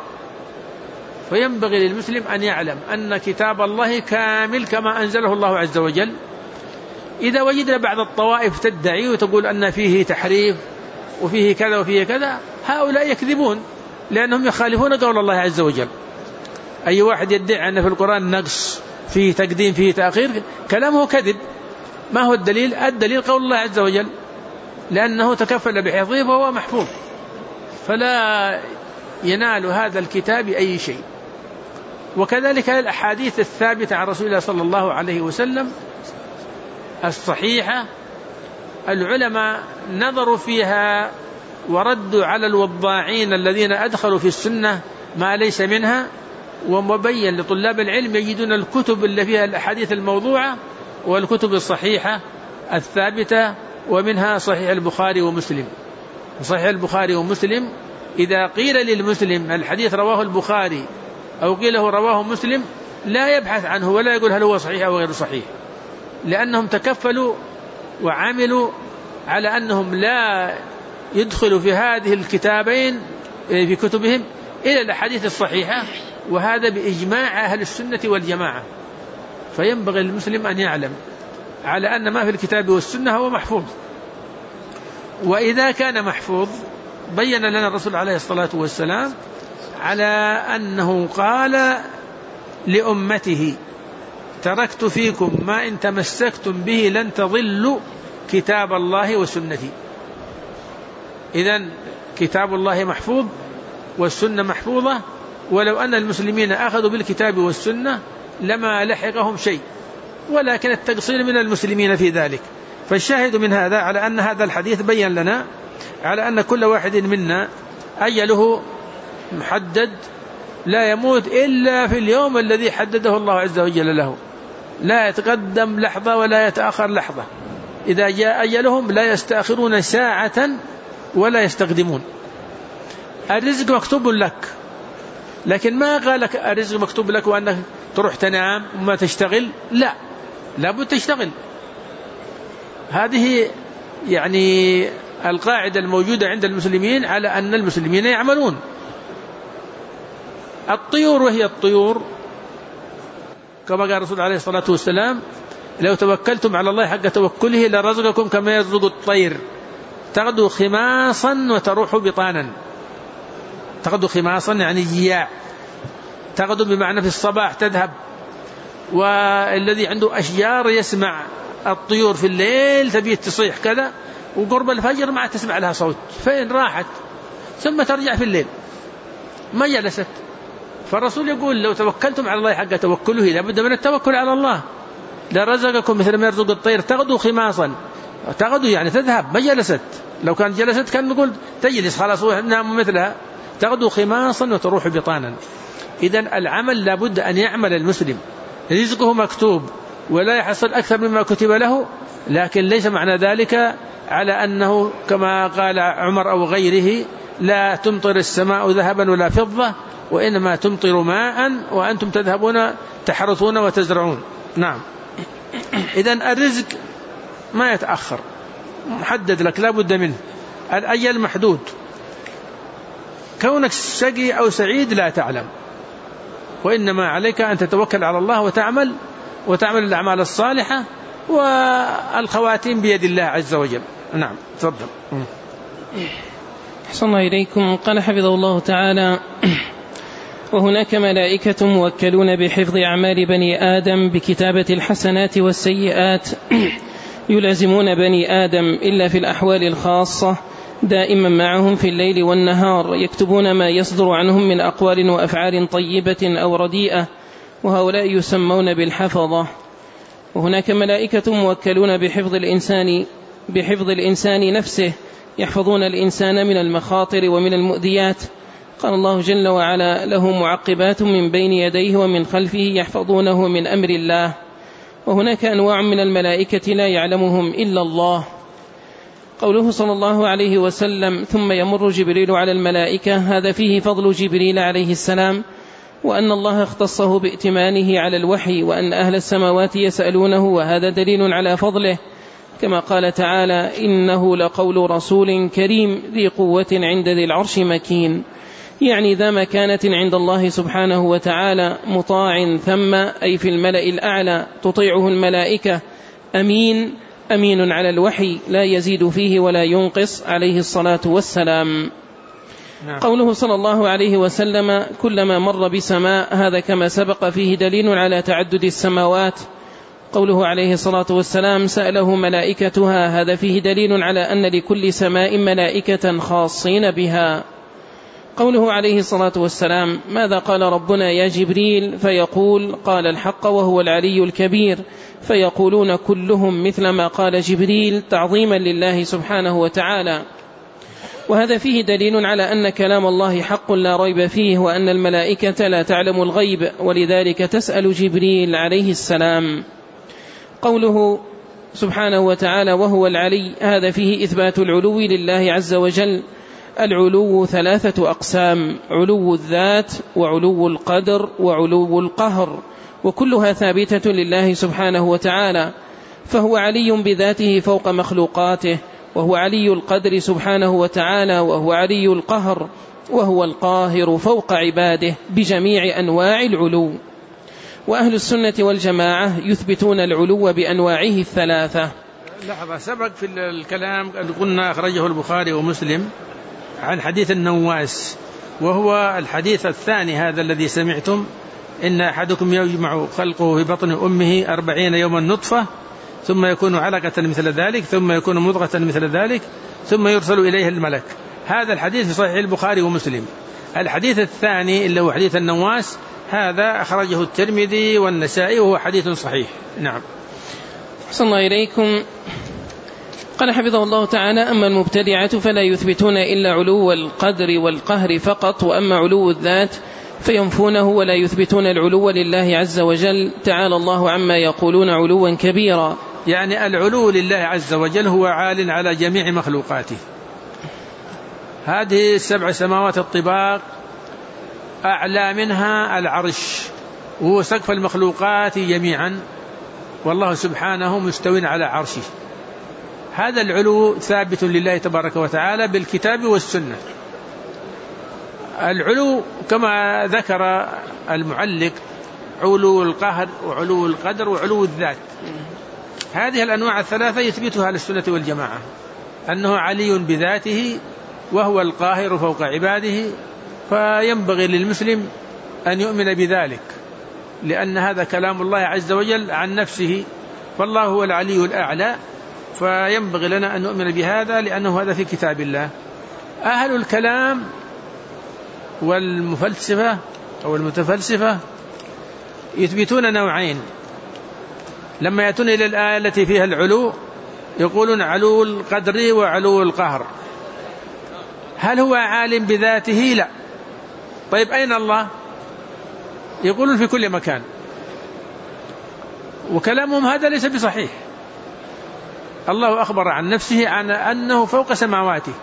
Speaker 1: فينبغي للمسلم أن يعلم أن كتاب الله كامل كما أنزله الله عز وجل. إذا وجدنا بعض الطوائف تدعي وتقول أن فيه تحريف وفيه كذا وفيه كذا، هؤلاء يكذبون، لأنهم يخالفون قول الله عز وجل. أي واحد يدعي أن في القرآن نقص، فيه تقديم، فيه تأخير، كلامه كذب. ما هو الدليل؟ الدليل قول الله عز وجل، لأنه تكفل بحفظه وهو محفوظ، فلا ينال هذا الكتاب أي شيء. وكذلك الأحاديث الثابتة عن رسول الله صلى الله عليه وسلم الصحيحة، العلماء نظروا فيها وردوا على الوضاعين الذين أدخلوا في السنة ما ليس منها، ومبين لطلاب العلم يجدون الكتب اللي فيها الأحاديث الموضوعة والكتب الصحيحة الثابتة، ومنها صحيح البخاري ومسلم. صحيح البخاري ومسلم إذا قيل للمسلم الحديث رواه البخاري أو قيل له رواه مسلم، لا يبحث عنه ولا يقول هل هو صحيح أو غير صحيح، لأنهم تكفلوا وعملوا على أنهم لا يدخلوا في هذه الكتابين في كتبهم إلى الأحاديث الصحيحة، وهذا بإجماع أهل السنة والجماعة. فينبغي للمسلم أن يعلم على أن ما في الكتاب والسنة هو محفوظ. وإذا كان محفوظ بين لنا الرسول عليه الصلاة والسلام على أنه قال لأمته تركت فيكم ما إن تمسكتم به لن تضلوا كتاب الله وسنتي. إذن كتاب الله محفوظ والسنة محفوظة، ولو أن المسلمين أخذوا بالكتاب والسنة لما لحقهم شيء، ولكن التقصير من المسلمين في ذلك. فالشاهد من هذا على أن هذا الحديث بين لنا على أن كل واحد منا أجله محدد، لا يموت إلا في اليوم الذي حدده الله عز وجل له، لا يتقدم لحظة ولا يتأخر لحظة. إذا جاء أجلهم لا يستأخرون ساعة ولا يستقدمون. الرزق مكتوب لك، لكن ما قال لك الرزق مكتوب لك وأنك تروح تنام وما تشتغل، لا، لابد تشتغل. هذه يعني القاعدة الموجودة عند المسلمين على أن المسلمين يعملون. الطيور، وهي الطيور كما قال الرسول عليه الصلاة والسلام لو توكلتم على الله حق توكله لرزقكم كما يرزق الطير تغدو خماصا وتروح بطانا. تغدو خماصا يعني جياع، تغدو بمعنى في الصباح تذهب. والذي عنده أشجار يسمع الطيور في الليل تبي تصيح كذا، وقرب الفجر ما تسمع لها صوت، فين راحت؟ ثم ترجع في الليل ما جلست. فالرسول يقول لو توكلتم على الله حق توكله، لابد من التوكل على الله. لرزقكم مثل ما يرزق الطير تغدو خماصا، تغدو يعني تذهب، ما جلست. لو كان جلست كان نقول تجلس خلاص نام مثلها. تغدو خماصا وتروح بطانا. إذن العمل لابد أن يعمل المسلم، رزقه مكتوب ولا يحصل أكثر مما كتب له، لكن ليس معنى ذلك على أنه كما قال عمر أو غيره لا تمطر السماء ذهبا ولا فضة، وإنما تمطر ماء وأنتم تذهبون تحرثون وتزرعون. نعم. إذن الرزق ما يتأخر، محدد لك، لا بد منه، الأجل محدود. كونك شقي أو سعيد لا تعلم، وإنما عليك أن تتوكل على الله وتعمل الأعمال الصالحة، والخواتيم بيد الله عز وجل. نعم، تفضل.
Speaker 2: أحسن الله إليكم. قال حفظه الله تعالى: وهناك ملائكة موكلون بحفظ أعمال بني آدم بكتابة الحسنات والسيئات يلازمون بني آدم إلا في الأحوال الخاصة دائما معهم في الليل والنهار، يكتبون ما يصدر عنهم من أقوال وأفعال طيبة أو رديئة، وهؤلاء يسمون بالحفظة. وهناك ملائكة موكلون بحفظ الإنسان نفسه، يحفظون الإنسان من المخاطر ومن المؤذيات. قال الله جل وعلا: له معقبات من بين يديه ومن خلفه يحفظونه من أمر الله. وهناك أنواع من الملائكة لا يعلمهم إلا الله. قوله صلى الله عليه وسلم: ثم يمر جبريل على الملائكة، هذا فيه فضل جبريل عليه السلام، وأن الله اختصه بائتمانه على الوحي، وأن أهل السماوات يسألونه، وهذا دليل على فضله، كما قال تعالى: إنه لقول رسول كريم ذي قوة عند ذي العرش مكين، يعني ذا مكانة عند الله سبحانه وتعالى، مطاع ثم أي في الملأ الأعلى، تطيعه الملائكة، أمين على الوحي، لا يزيد فيه ولا ينقص، عليه الصلاة والسلام. قوله صلى الله عليه وسلم: كلما مر بسماء، هذا كما سبق فيه دليل على تعدد السماوات. قوله عليه الصلاة والسلام: سأله ملائكتها، هذا فيه دليل على أن لكل سماء ملائكة خاصين بها. قوله عليه الصلاة والسلام: ماذا قال ربنا يا جبريل؟ فيقول: قال الحق وهو العلي الكبير. فيقولون كلهم مثل ما قال جبريل، تعظيما لله سبحانه وتعالى. وهذا فيه دليل على أن كلام الله حق لا ريب فيه، وأن الملائكة لا تعلم الغيب، ولذلك تسأل جبريل عليه السلام. قوله سبحانه وتعالى: وهو العلي، هذا فيه إثبات العلو لله عز وجل. العلو 3 أقسام: علو الذات، وعلو القدر، وعلو القهر، وكلها ثابتة لله سبحانه وتعالى. فهو علي بذاته فوق مخلوقاته، وهو علي القدر سبحانه وتعالى، وهو علي القهر، وهو القاهر فوق عباده بجميع أنواع العلو. وأهل السنة والجماعة يثبتون العلو بأنواعه 3.
Speaker 1: لحظة، سبق في الكلام قلنا أخرجه البخاري ومسلم عن حديث النواس، وهو الحديث الثاني هذا الذي سمعتم: إن أحدكم يجمع خلقه في بطن أمه 40 يوما نطفة، ثم يكون علقة مثل ذلك، ثم يكون مضغة مثل ذلك، ثم يرسل إليه الملك. هذا الحديث في صحيح البخاري ومسلم. الحديث الثاني اللي هو حديث النواس، هذا أخرجه الترمذي والنسائي، وهو حديث صحيح. نعم.
Speaker 2: أحسن الله إليكم. قال حفظه الله تعالى: أما المبتدعة فلا يثبتون إلا علو القدر والقهر فقط، وأما علو الذات فينفونه ولا يثبتون العلو لله عز وجل، تعالى الله عما يقولون علوا كبيرا.
Speaker 1: يعني العلو لله عز وجل هو عال على جميع مخلوقاته. هذه 7 سماوات الطباق أعلى منها العرش، وهو سقف المخلوقات جميعا، والله سبحانه مستوٍ على عرشه. هذا العلو ثابت لله تبارك وتعالى بالكتاب والسنة. العلو كما ذكر المعلق: علو القهر، وعلو القدر، وعلو الذات. هذه الأنواع 3 يثبتها السنة والجماعة، أنه علي بذاته، وهو القاهر فوق عباده، فينبغي للمسلم أن يؤمن بذلك، لأن هذا كلام الله عز وجل عن نفسه، فالله هو العلي الأعلى، فينبغي لنا أن نؤمن بهذا، لأنه هذا في كتاب الله. أهل الكلام والمفلسفة أو المتفلسفة يثبتون نوعين. لما يأتون إلى الآية التي فيها العلو يقولون علو القدر وعلو القهر. هل هو عالم بذاته؟ لا. طيب أين الله؟ يقولون في كل مكان، وكلامهم هذا ليس بصحيح. الله أخبر عن نفسه عن أنه فوق سماواته،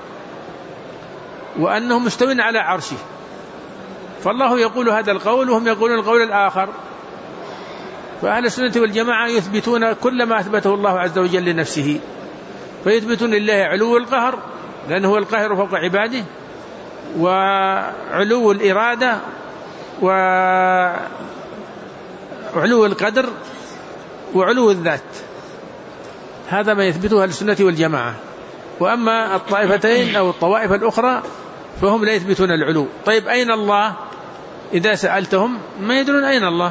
Speaker 1: وأنه مستوٍ على عرشه، فالله يقول هذا القول وهم يقولون القول الآخر. فأهل السنة والجماعة يثبتون كل ما أثبته الله عز وجل لنفسه، فيثبتون لله علو القهر لأنه هو القاهر فوق عباده، وعلو الإرادة، وعلو القدر، وعلو الذات. هذا ما يثبتها السنة والجماعة. وأما الطائفتين أو الطوائف الأخرى فهم لا يثبتون العلو. طيب أين الله؟ إذا سألتهم ما يدرون أين الله.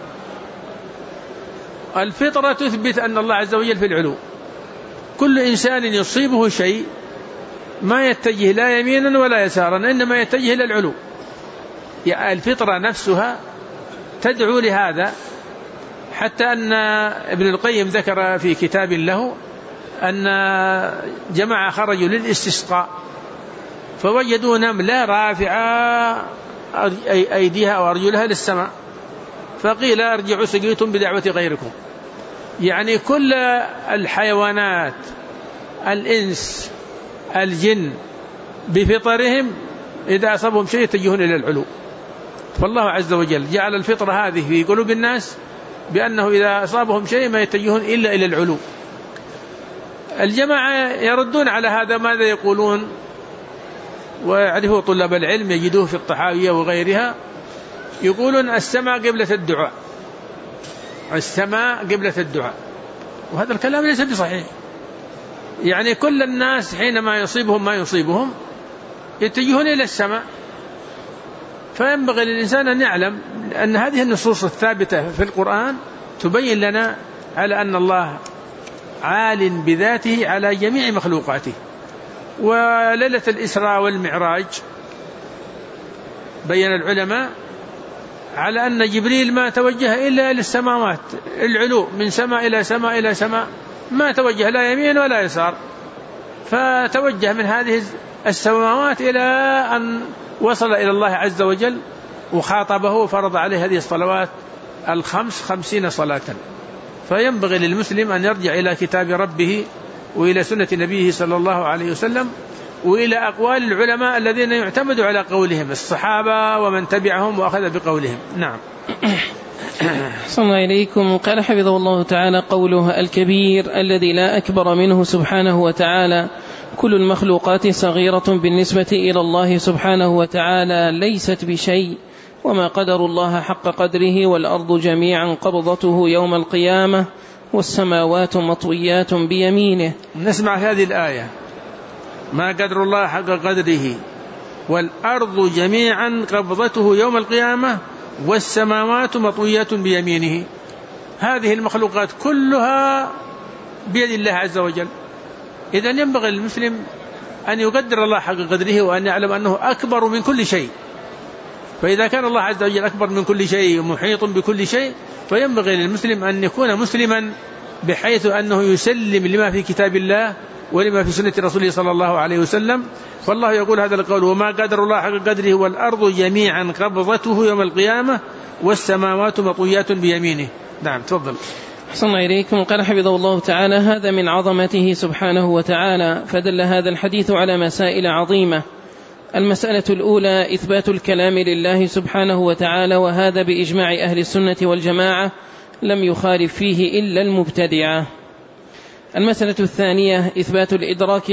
Speaker 1: الفطرة تثبت أن الله عز وجل في العلو. كل إنسان يصيبه شيء ما يتجه لا يمينا ولا يسارا، إنما يتجه إلى العلو. يعني الفطرة نفسها تدعو لهذا، حتى أن ابن القيم ذكر في كتاب له أن جماعة خرجوا للاستسقاء فوجدوا نملة رافعة أيديها أو أرجلها للسماء، فقيل ارجعوا سقيتم بدعوة غيركم. يعني كل الحيوانات الإنس الجن بفطرهم إذا أصابهم شيء يتجهون إلى العلو. فالله عز وجل جعل الفطرة هذه في قلوب الناس بأنه إذا أصابهم شيء ما يتجهون إلا إلى العلو. الجماعة يردون على هذا، ماذا يقولون؟ ويعرفوا طلاب العلم يجدوه في الطحاوية وغيرها، يقولون السماء قبلة الدعاء، السماء قبلة الدعاء، وهذا الكلام ليس بصحيح. يعني كل الناس حينما يصيبهم ما يصيبهم يتجهون إلى السماء. فينبغي للإنسان أن يعلم أن هذه النصوص الثابتة في القرآن تبين لنا على أن الله عال بذاته على جميع مخلوقاته. وليلة الإسراء والمعراج بين العلماء على أن جبريل ما توجه إلا إلى السماوات العلو، من سماء إلى سماء إلى سماء، ما توجه لا يمين ولا يسار، فتوجه من هذه السماوات إلى أن وصل إلى الله عز وجل وخاطبه وفرض عليه هذه الصلوات 50 صلاة. فينبغي للمسلم أن يرجع إلى كتاب ربه وإلى سنة نبيه صلى الله عليه وسلم وإلى أقوال العلماء الذين يعتمد على قولهم، الصحابة ومن تبعهم وأخذ بقولهم. نعم.
Speaker 2: صلى الله إليكم. قال حفظه الله تعالى: قوله الكبير الذي لا أكبر منه سبحانه وتعالى: كل المخلوقات صغيرة بالنسبة إلى الله سبحانه وتعالى ليست بشيء، وما قدر الله حق قدره، والأرض جميعا قبضته يوم القيامة، والسماوات مطويات بيمينه.
Speaker 1: نسمع هذه الآية: ما قدر الله حق قدره، والأرض جميعا قبضته يوم القيامة، والسماوات مطويات بيمينه. هذه المخلوقات كلها بيد الله عز وجل. إذن ينبغي للمسلم أن يقدر الله حق قدره وأن يعلم أنه أكبر من كل شيء. فإذا كان الله عز وجل أكبر من كل شيء ومحيط بكل شيء، فينبغي للمسلم أن يكون مسلما بحيث أنه يسلم لما في كتاب الله ولما في سنة رسوله صلى الله عليه وسلم. فالله يقول هذا القول: وما قدر الله حق قدره، والأرض جميعا قبضته يوم القيامة، والسماوات مطويات بيمينه. نعم، تفضل.
Speaker 2: أحسن الله إليكم. قال حفظه الله تعالى: هذا من عظمته سبحانه وتعالى. فدل هذا الحديث على مسائل عظيمة. المسألة الأولى: إثبات الكلام لله سبحانه وتعالى، وهذا بإجماع أهل السنة والجماعة، لم يخالف فيه إلا المبتدعة. المسألة الثانية: إثبات الإدراك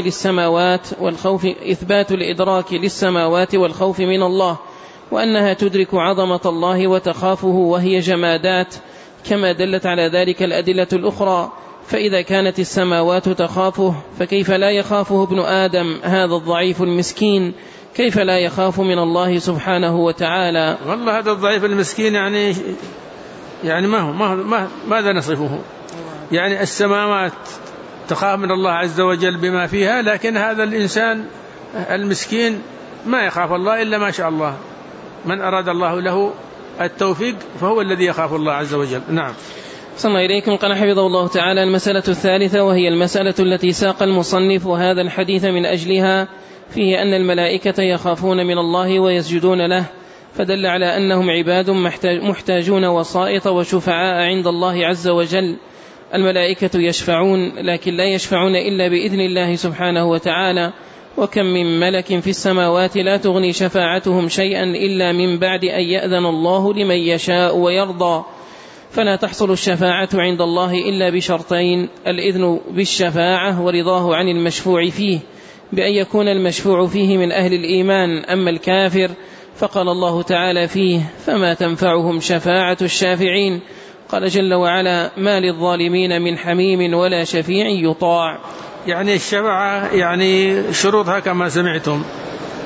Speaker 2: للسماوات والخوف من الله، وأنها تدرك عظمة الله وتخافه وهي جمادات، كما دلت على ذلك الأدلة الأخرى. فإذا كانت السماوات تخافه، فكيف لا يخافه ابن آدم هذا الضعيف المسكين؟ كيف لا يخاف من الله سبحانه وتعالى؟
Speaker 1: والله هذا الضعيف المسكين يعني ما هو ماذا نصفه؟ يعني السماوات تخاف من الله عز وجل بما فيها، لكن هذا الإنسان المسكين ما يخاف الله إلا ما شاء الله. من أراد الله له التوفيق فهو الذي يخاف الله عز وجل. نعم.
Speaker 2: صلى الله إليكم. قال حفظه الله تعالى: المسألة الثالثة، وهي المسألة التي ساق المصنف هذا الحديث من أجلها، فيه أن الملائكة يخافون من الله ويسجدون له، فدل على أنهم عباد محتاجون وسائط وشفعاء عند الله عز وجل. الملائكة يشفعون، لكن لا يشفعون إلا بإذن الله سبحانه وتعالى. وكم من ملك في السماوات لا تغني شفاعتهم شيئا إلا من بعد أن يأذن الله لمن يشاء ويرضى. فلا تحصل الشفاعة عند الله إلا بشرطين: الإذن بالشفاعة، ورضاه عن المشفوع فيه، بأن يكون المشفوع فيه من أهل الإيمان. أما الكافر فقال الله تعالى فيه: فما تنفعهم شفاعة الشافعين. قال جل وعلا: ما للظالمين من حميم ولا شفيع يطاع.
Speaker 1: يعني الشفاعة يعني شروطها كما سمعتم: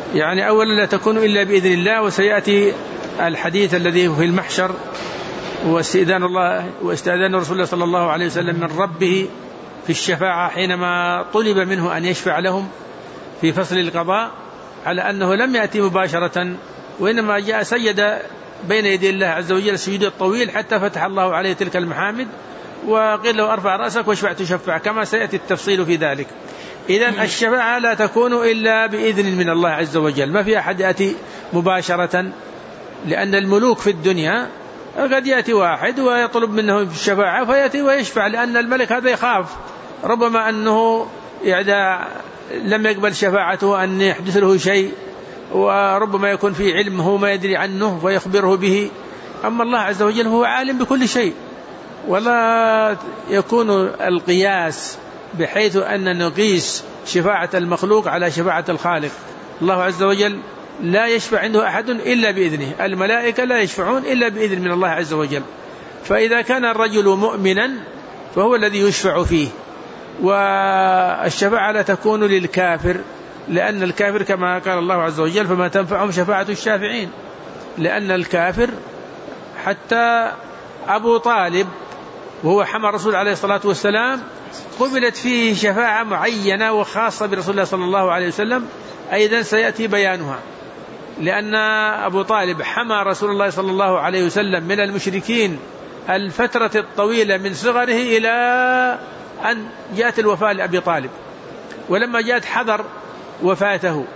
Speaker 1: يعني أولا لا تكون إلا بإذن الله، وسيأتي الحديث الذي في المحشر واستئذان رسول الله صلى الله عليه وسلم من ربه في الشفاعة حينما طلب منه أن يشفع لهم في فصل القضاء، على أنه لم يأتي مباشرة، وإنما جاء سجد بين يدي الله عز وجل السجود الطويل حتى فتح الله عليه تلك المحامد، وقيل له ارفع رأسك واشفع تشفع، كما سيأتي التفصيل في ذلك. إذن الشفاعة لا تكون إلا بإذن من الله عز وجل، ما في أحد يأتي مباشرة، لأن الملوك في الدنيا قد يأتي واحد ويطلب منه الشفاعة فيأتي ويشفع، لأن الملك هذا يخاف ربما أنه إذا لم يقبل شفاعته أن يحدث له شيء، وربما يكون في علمه ما يدري عنه فيخبره به. أما الله عز وجل هو عالم بكل شيء، ولا يكون القياس بحيث أن نقيس شفاعة المخلوق على شفاعة الخالق. الله عز وجل لا يشفع عنده أحد إلا بإذنه، الملائكة لا يشفعون إلا بإذن من الله عز وجل. فإذا كان الرجل مؤمنا فهو الذي يشفع فيه، والشفاعة لا تكون للكافر، لأن الكافر كما قال الله عز وجل فما تنفعهم شفاعة الشافعين، لأن الكافر حتى أبو طالب وهو حمى الرسول عليه الصلاة والسلام قبلت فيه شفاعة معينة وخاصة برسول الله صلى الله عليه وسلم، أيضا سيأتي بيانها، لأن أبو طالب حمى رسول الله صلى الله عليه وسلم من المشركين الفترة الطويلة من صغره إلى أن جاءت الوفاة لأبي طالب، ولما جاءت حضر وفاته،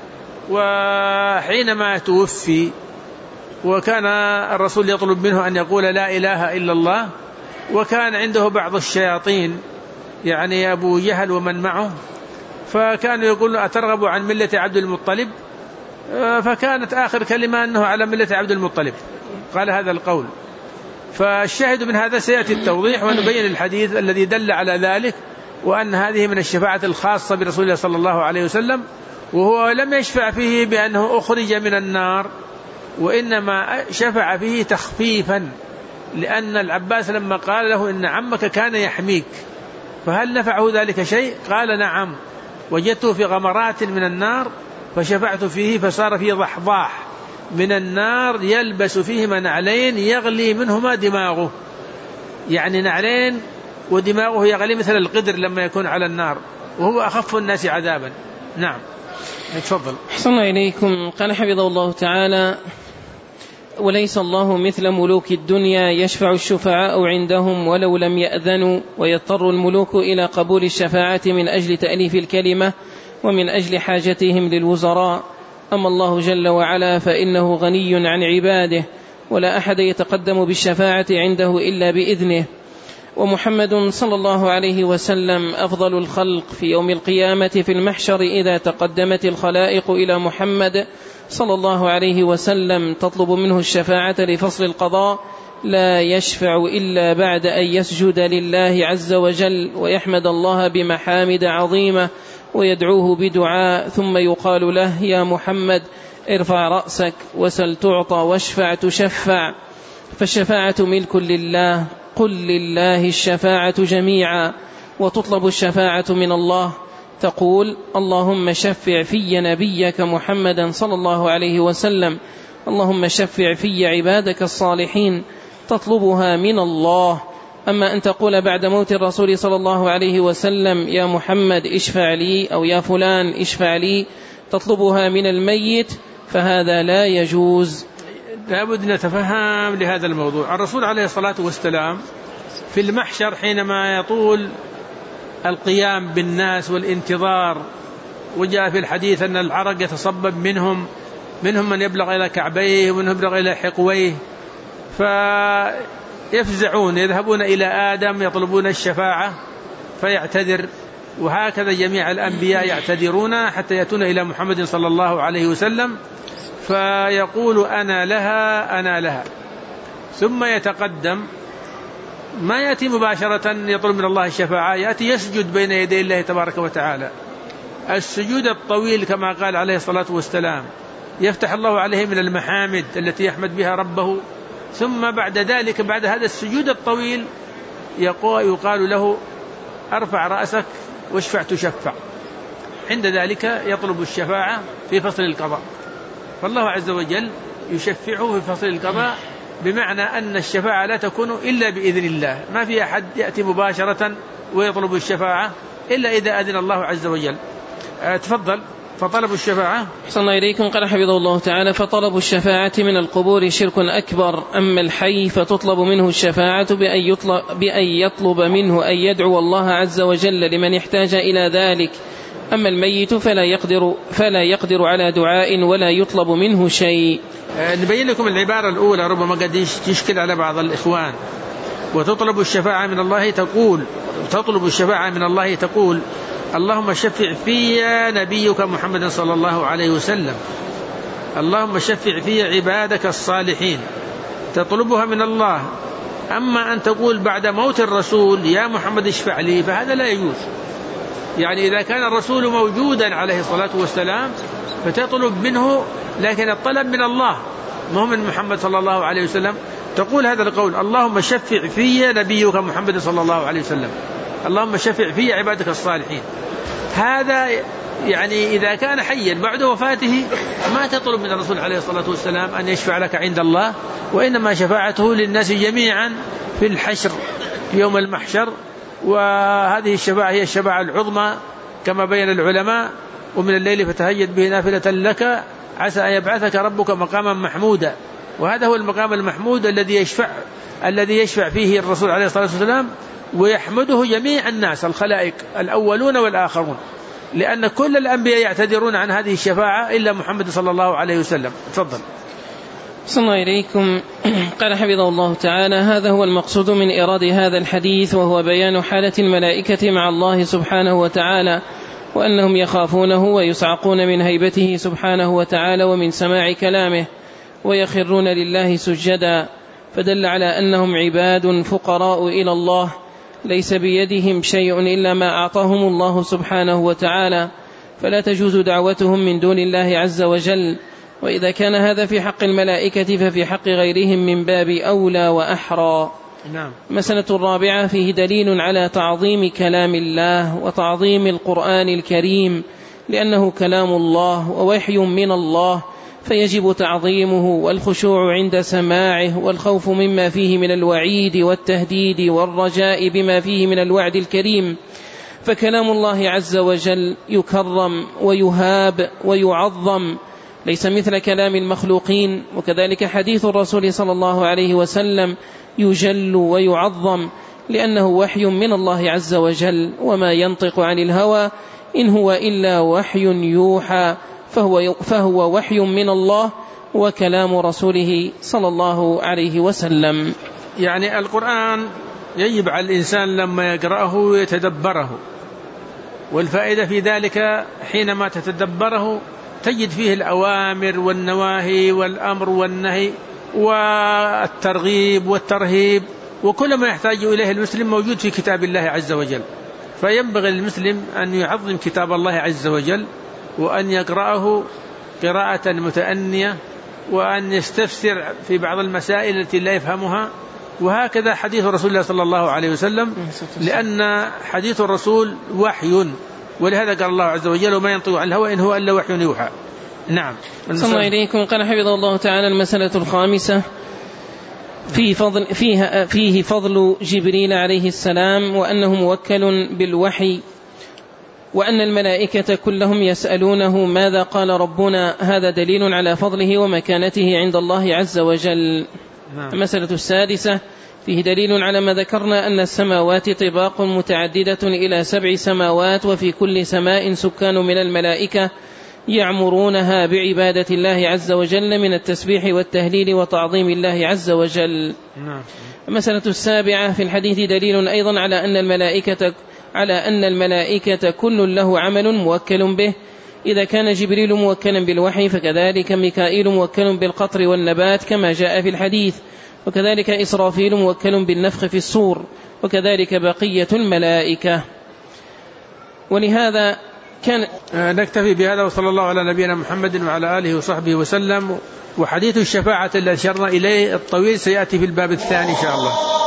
Speaker 1: وحينما توفي وكان الرسول يطلب منه أن يقول لا إله إلا الله، وكان عنده بعض الشياطين يعني أبو جهل ومن معه، فكانوا يقولون أترغب عن ملة عبد المطلب، فكانت آخر كلمة أنه على ملة عبد المطلب، قال هذا القول. فالشاهد من هذا سيأتي التوضيح ونبين الحديث الذي دل على ذلك، وأن هذه من الشفاعة الخاصة برسول الله صلى الله عليه وسلم، وهو لم يشفع فيه بأنه أخرج من النار، وإنما شفع فيه تخفيفا، لأن العباس لما قال له إن عمك كان يحميك فهل نفعه ذلك شيء؟ قال نعم، وجدته في غمرات من النار فشفعت فيه فصار فيه ضحضاح من النار يلبس فيهما نعلين يغلي منهما دماغه، يعني نعلين ودماغه يغلي مثل القدر لما يكون على النار، وهو أخف الناس عذابا. نعم تفضل.
Speaker 2: أحسن إليكم. قال حفظه الله تعالى: وليس الله مثل ملوك الدنيا يشفع الشفعاء عندهم ولو لم يأذنوا، ويضطر الملوك إلى قبول الشفاعة من أجل تأليف الكلمة ومن أجل حاجتهم للوزراء. أما الله جل وعلا فإنه غني عن عباده، ولا أحد يتقدم بالشفاعة عنده إلا بإذنه. ومحمد صلى الله عليه وسلم أفضل الخلق في يوم القيامة في المحشر، إذا تقدمت الخلائق إلى محمد صلى الله عليه وسلم تطلب منه الشفاعة لفصل القضاء، لا يشفع إلا بعد أن يسجد لله عز وجل ويحمد الله بمحامد عظيمة ويدعوه بدعاء، ثم يقال له: يا محمد ارفع رأسك وسل تعطى واشفع تشفع. فالشفاعة ملك لله، قل لله الشفاعة جميعا، وتطلب الشفاعة من الله، تقول: اللهم شفع في نبيك محمدا صلى الله عليه وسلم، اللهم شفع في عبادك الصالحين، تطلبها من الله. أما أن تقول بعد موت الرسول صلى الله عليه وسلم: يا محمد اشفع لي، أو يا فلان اشفع لي، تطلبها من الميت، فهذا لا يجوز.
Speaker 1: لابد نتفهم لهذا الموضوع. الرسول عليه الصلاة والسلام في المحشر حينما يطول القيام بالناس والانتظار، وجاء في الحديث أن العرق يتصبب منهم من يبلغ إلى كعبيه ومنهم يبلغ إلى حقويه، فيفزعون يذهبون إلى آدم يطلبون الشفاعة فيعتذر، وهكذا جميع الأنبياء يعتذرون حتى يأتون إلى محمد صلى الله عليه وسلم فيقول: أنا لها أنا لها، ثم يتقدم، ما يأتي مباشرة يطلب من الله الشفاعة، يأتي يسجد بين يدي الله تبارك وتعالى السجود الطويل كما قال عليه الصلاة والسلام، يفتح الله عليه من المحامد التي يحمد بها ربه، ثم بعد ذلك بعد هذا السجود الطويل يقال له: ارفع رأسك واشفع تشفع. عند ذلك يطلب الشفاعة في فصل القضاء، فالله عز وجل يشفعه في فصل القضاء، بمعنى أن الشفاعة لا تكون إلا بإذن الله، ما في أحد يأتي مباشرة ويطلب الشفاعة إلا إذا أذن الله عز وجل. تفضل. فطلب الشفاعة.
Speaker 2: صلى إليكم. قال حفظه الله تعالى: فطلب الشفاعة من القبور شرك أكبر، أما الحي فتطلب منه الشفاعة بأن يطلب منه أن يدعو الله عز وجل لمن احتاج إلى ذلك، أما الميت فلا يقدر على دعاء ولا يطلب منه شيء.
Speaker 1: نبين لكم العبارة الأولى ربما قد يشكل على بعض الإخوان. وتطلب الشفاعة من الله تقول اللهم شفع في نبيك محمد صلى الله عليه وسلم، اللهم شفع في عبادك الصالحين، تطلبها من الله. أما أن تقول بعد موت الرسول يا محمد اشفع لي، فهذا لا يجوز. يعني إذا كان الرسول موجودا عليه الصلاة والسلام فتطلب منه، لكن الطلب من الله مو من محمد صلى الله عليه وسلم. تقول هذا القول اللهم شفع في نبيك محمد صلى الله عليه وسلم، اللهم شفع في عبادك الصالحين. هذا يعني إذا كان حيا بعد وفاته ما تطلب من الرسول عليه الصلاة والسلام أن يشفع لك عند الله، وإنما شفاعته للناس جميعا في الحشر في يوم المحشر. وهذه الشفاعة هي الشفاعة العظمى كما بين العلماء: ومن الليل فتهجد به نافلة لك عسى أن يبعثك ربك مقاما محمودا. وهذا هو المقام المحمود الذي يشفع فيه الرسول عليه الصلاة والسلام، ويحمده جميع الناس الخلائق الأولون والآخرون، لأن كل الأنبياء يعتذرون عن هذه الشفاعة إلا محمد صلى الله عليه وسلم. تفضل.
Speaker 2: صلى الله إليكم. قال حفظه الله تعالى: هذا هو المقصود من إيراد هذا الحديث، وهو بيان حالة الملائكة مع الله سبحانه وتعالى، وأنهم يخافونه ويصعقون من هيبته سبحانه وتعالى ومن سماع كلامه، ويخرون لله سجدا، فدل على أنهم عباد فقراء إلى الله، ليس بيدهم شيء إلا ما أعطاهم الله سبحانه وتعالى، فلا تجوز دعوتهم من دون الله عز وجل. وإذا كان هذا في حق الملائكة ففي حق غيرهم من باب أولى وأحرى.
Speaker 1: نعم.
Speaker 2: مسألة الرابعة: فيه دليل على تعظيم كلام الله وتعظيم القرآن الكريم، لأنه كلام الله ووحي من الله، فيجب تعظيمه والخشوع عند سماعه، والخوف مما فيه من الوعيد والتهديد، والرجاء بما فيه من الوعد الكريم. فكلام الله عز وجل يكرم ويهاب ويعظم، ليس مثل كلام المخلوقين. وكذلك حديث الرسول صلى الله عليه وسلم يجل ويعظم، لأنه وحي من الله عز وجل، وما ينطق عن الهوى إن هو إلا وحي يوحى، فهو وحي من الله وكلام رسوله صلى الله عليه وسلم.
Speaker 1: يعني القرآن يجب على الإنسان لما يقرأه يتدبره، والفائدة في ذلك حينما تتدبره تجد فيه الأوامر والنواهي والأمر والنهي والترغيب والترهيب، وكل ما يحتاج إليه المسلم موجود في كتاب الله عز وجل. فينبغي للمسلم أن يعظم كتاب الله عز وجل، وأن يقرأه قراءة متأنية، وأن يستفسر في بعض المسائل التي لا يفهمها. وهكذا حديث رسول الله صلى الله عليه وسلم، لأن حديث الرسول وحي، ولهذا قال الله عز وجل: وما ينطق عن الهوى إن هو إلا وحي يوحى. نعم.
Speaker 2: صلى الله إليكم. قال حفظه الله تعالى: المسألة الخامسة: فيه فضل جبريل عليه السلام، وأنه موكل بالوحي، وأن الملائكة كلهم يسألونه ماذا قال ربنا. هذا دليل على فضله ومكانته عند الله عز وجل. المسألة السادسة: فيه دليل على ما ذكرنا، أن السماوات طباق متعددة إلى 7 سماوات، وفي كل سماء سكان من الملائكة يعمرونها بعبادة الله عز وجل من التسبيح والتهليل وتعظيم الله عز وجل. المسألة السابعة: في الحديث دليل أيضا على أن الملائكة كل له عمل موكل به. إذا كان جبريل موكلا بالوحي فكذلك ميكائيل موكل بالقطر والنبات كما جاء في الحديث، وكذلك إسرافيل موكل بالنفخ في الصور، وكذلك بقية الملائكة. ولهذا كان
Speaker 1: نكتفي بهذا، وصلى الله على نبينا محمد وعلى آله وصحبه وسلم. وحديث الشفاعة الذي أشرنا إليه الطويل سيأتي في الباب الثاني إن شاء الله.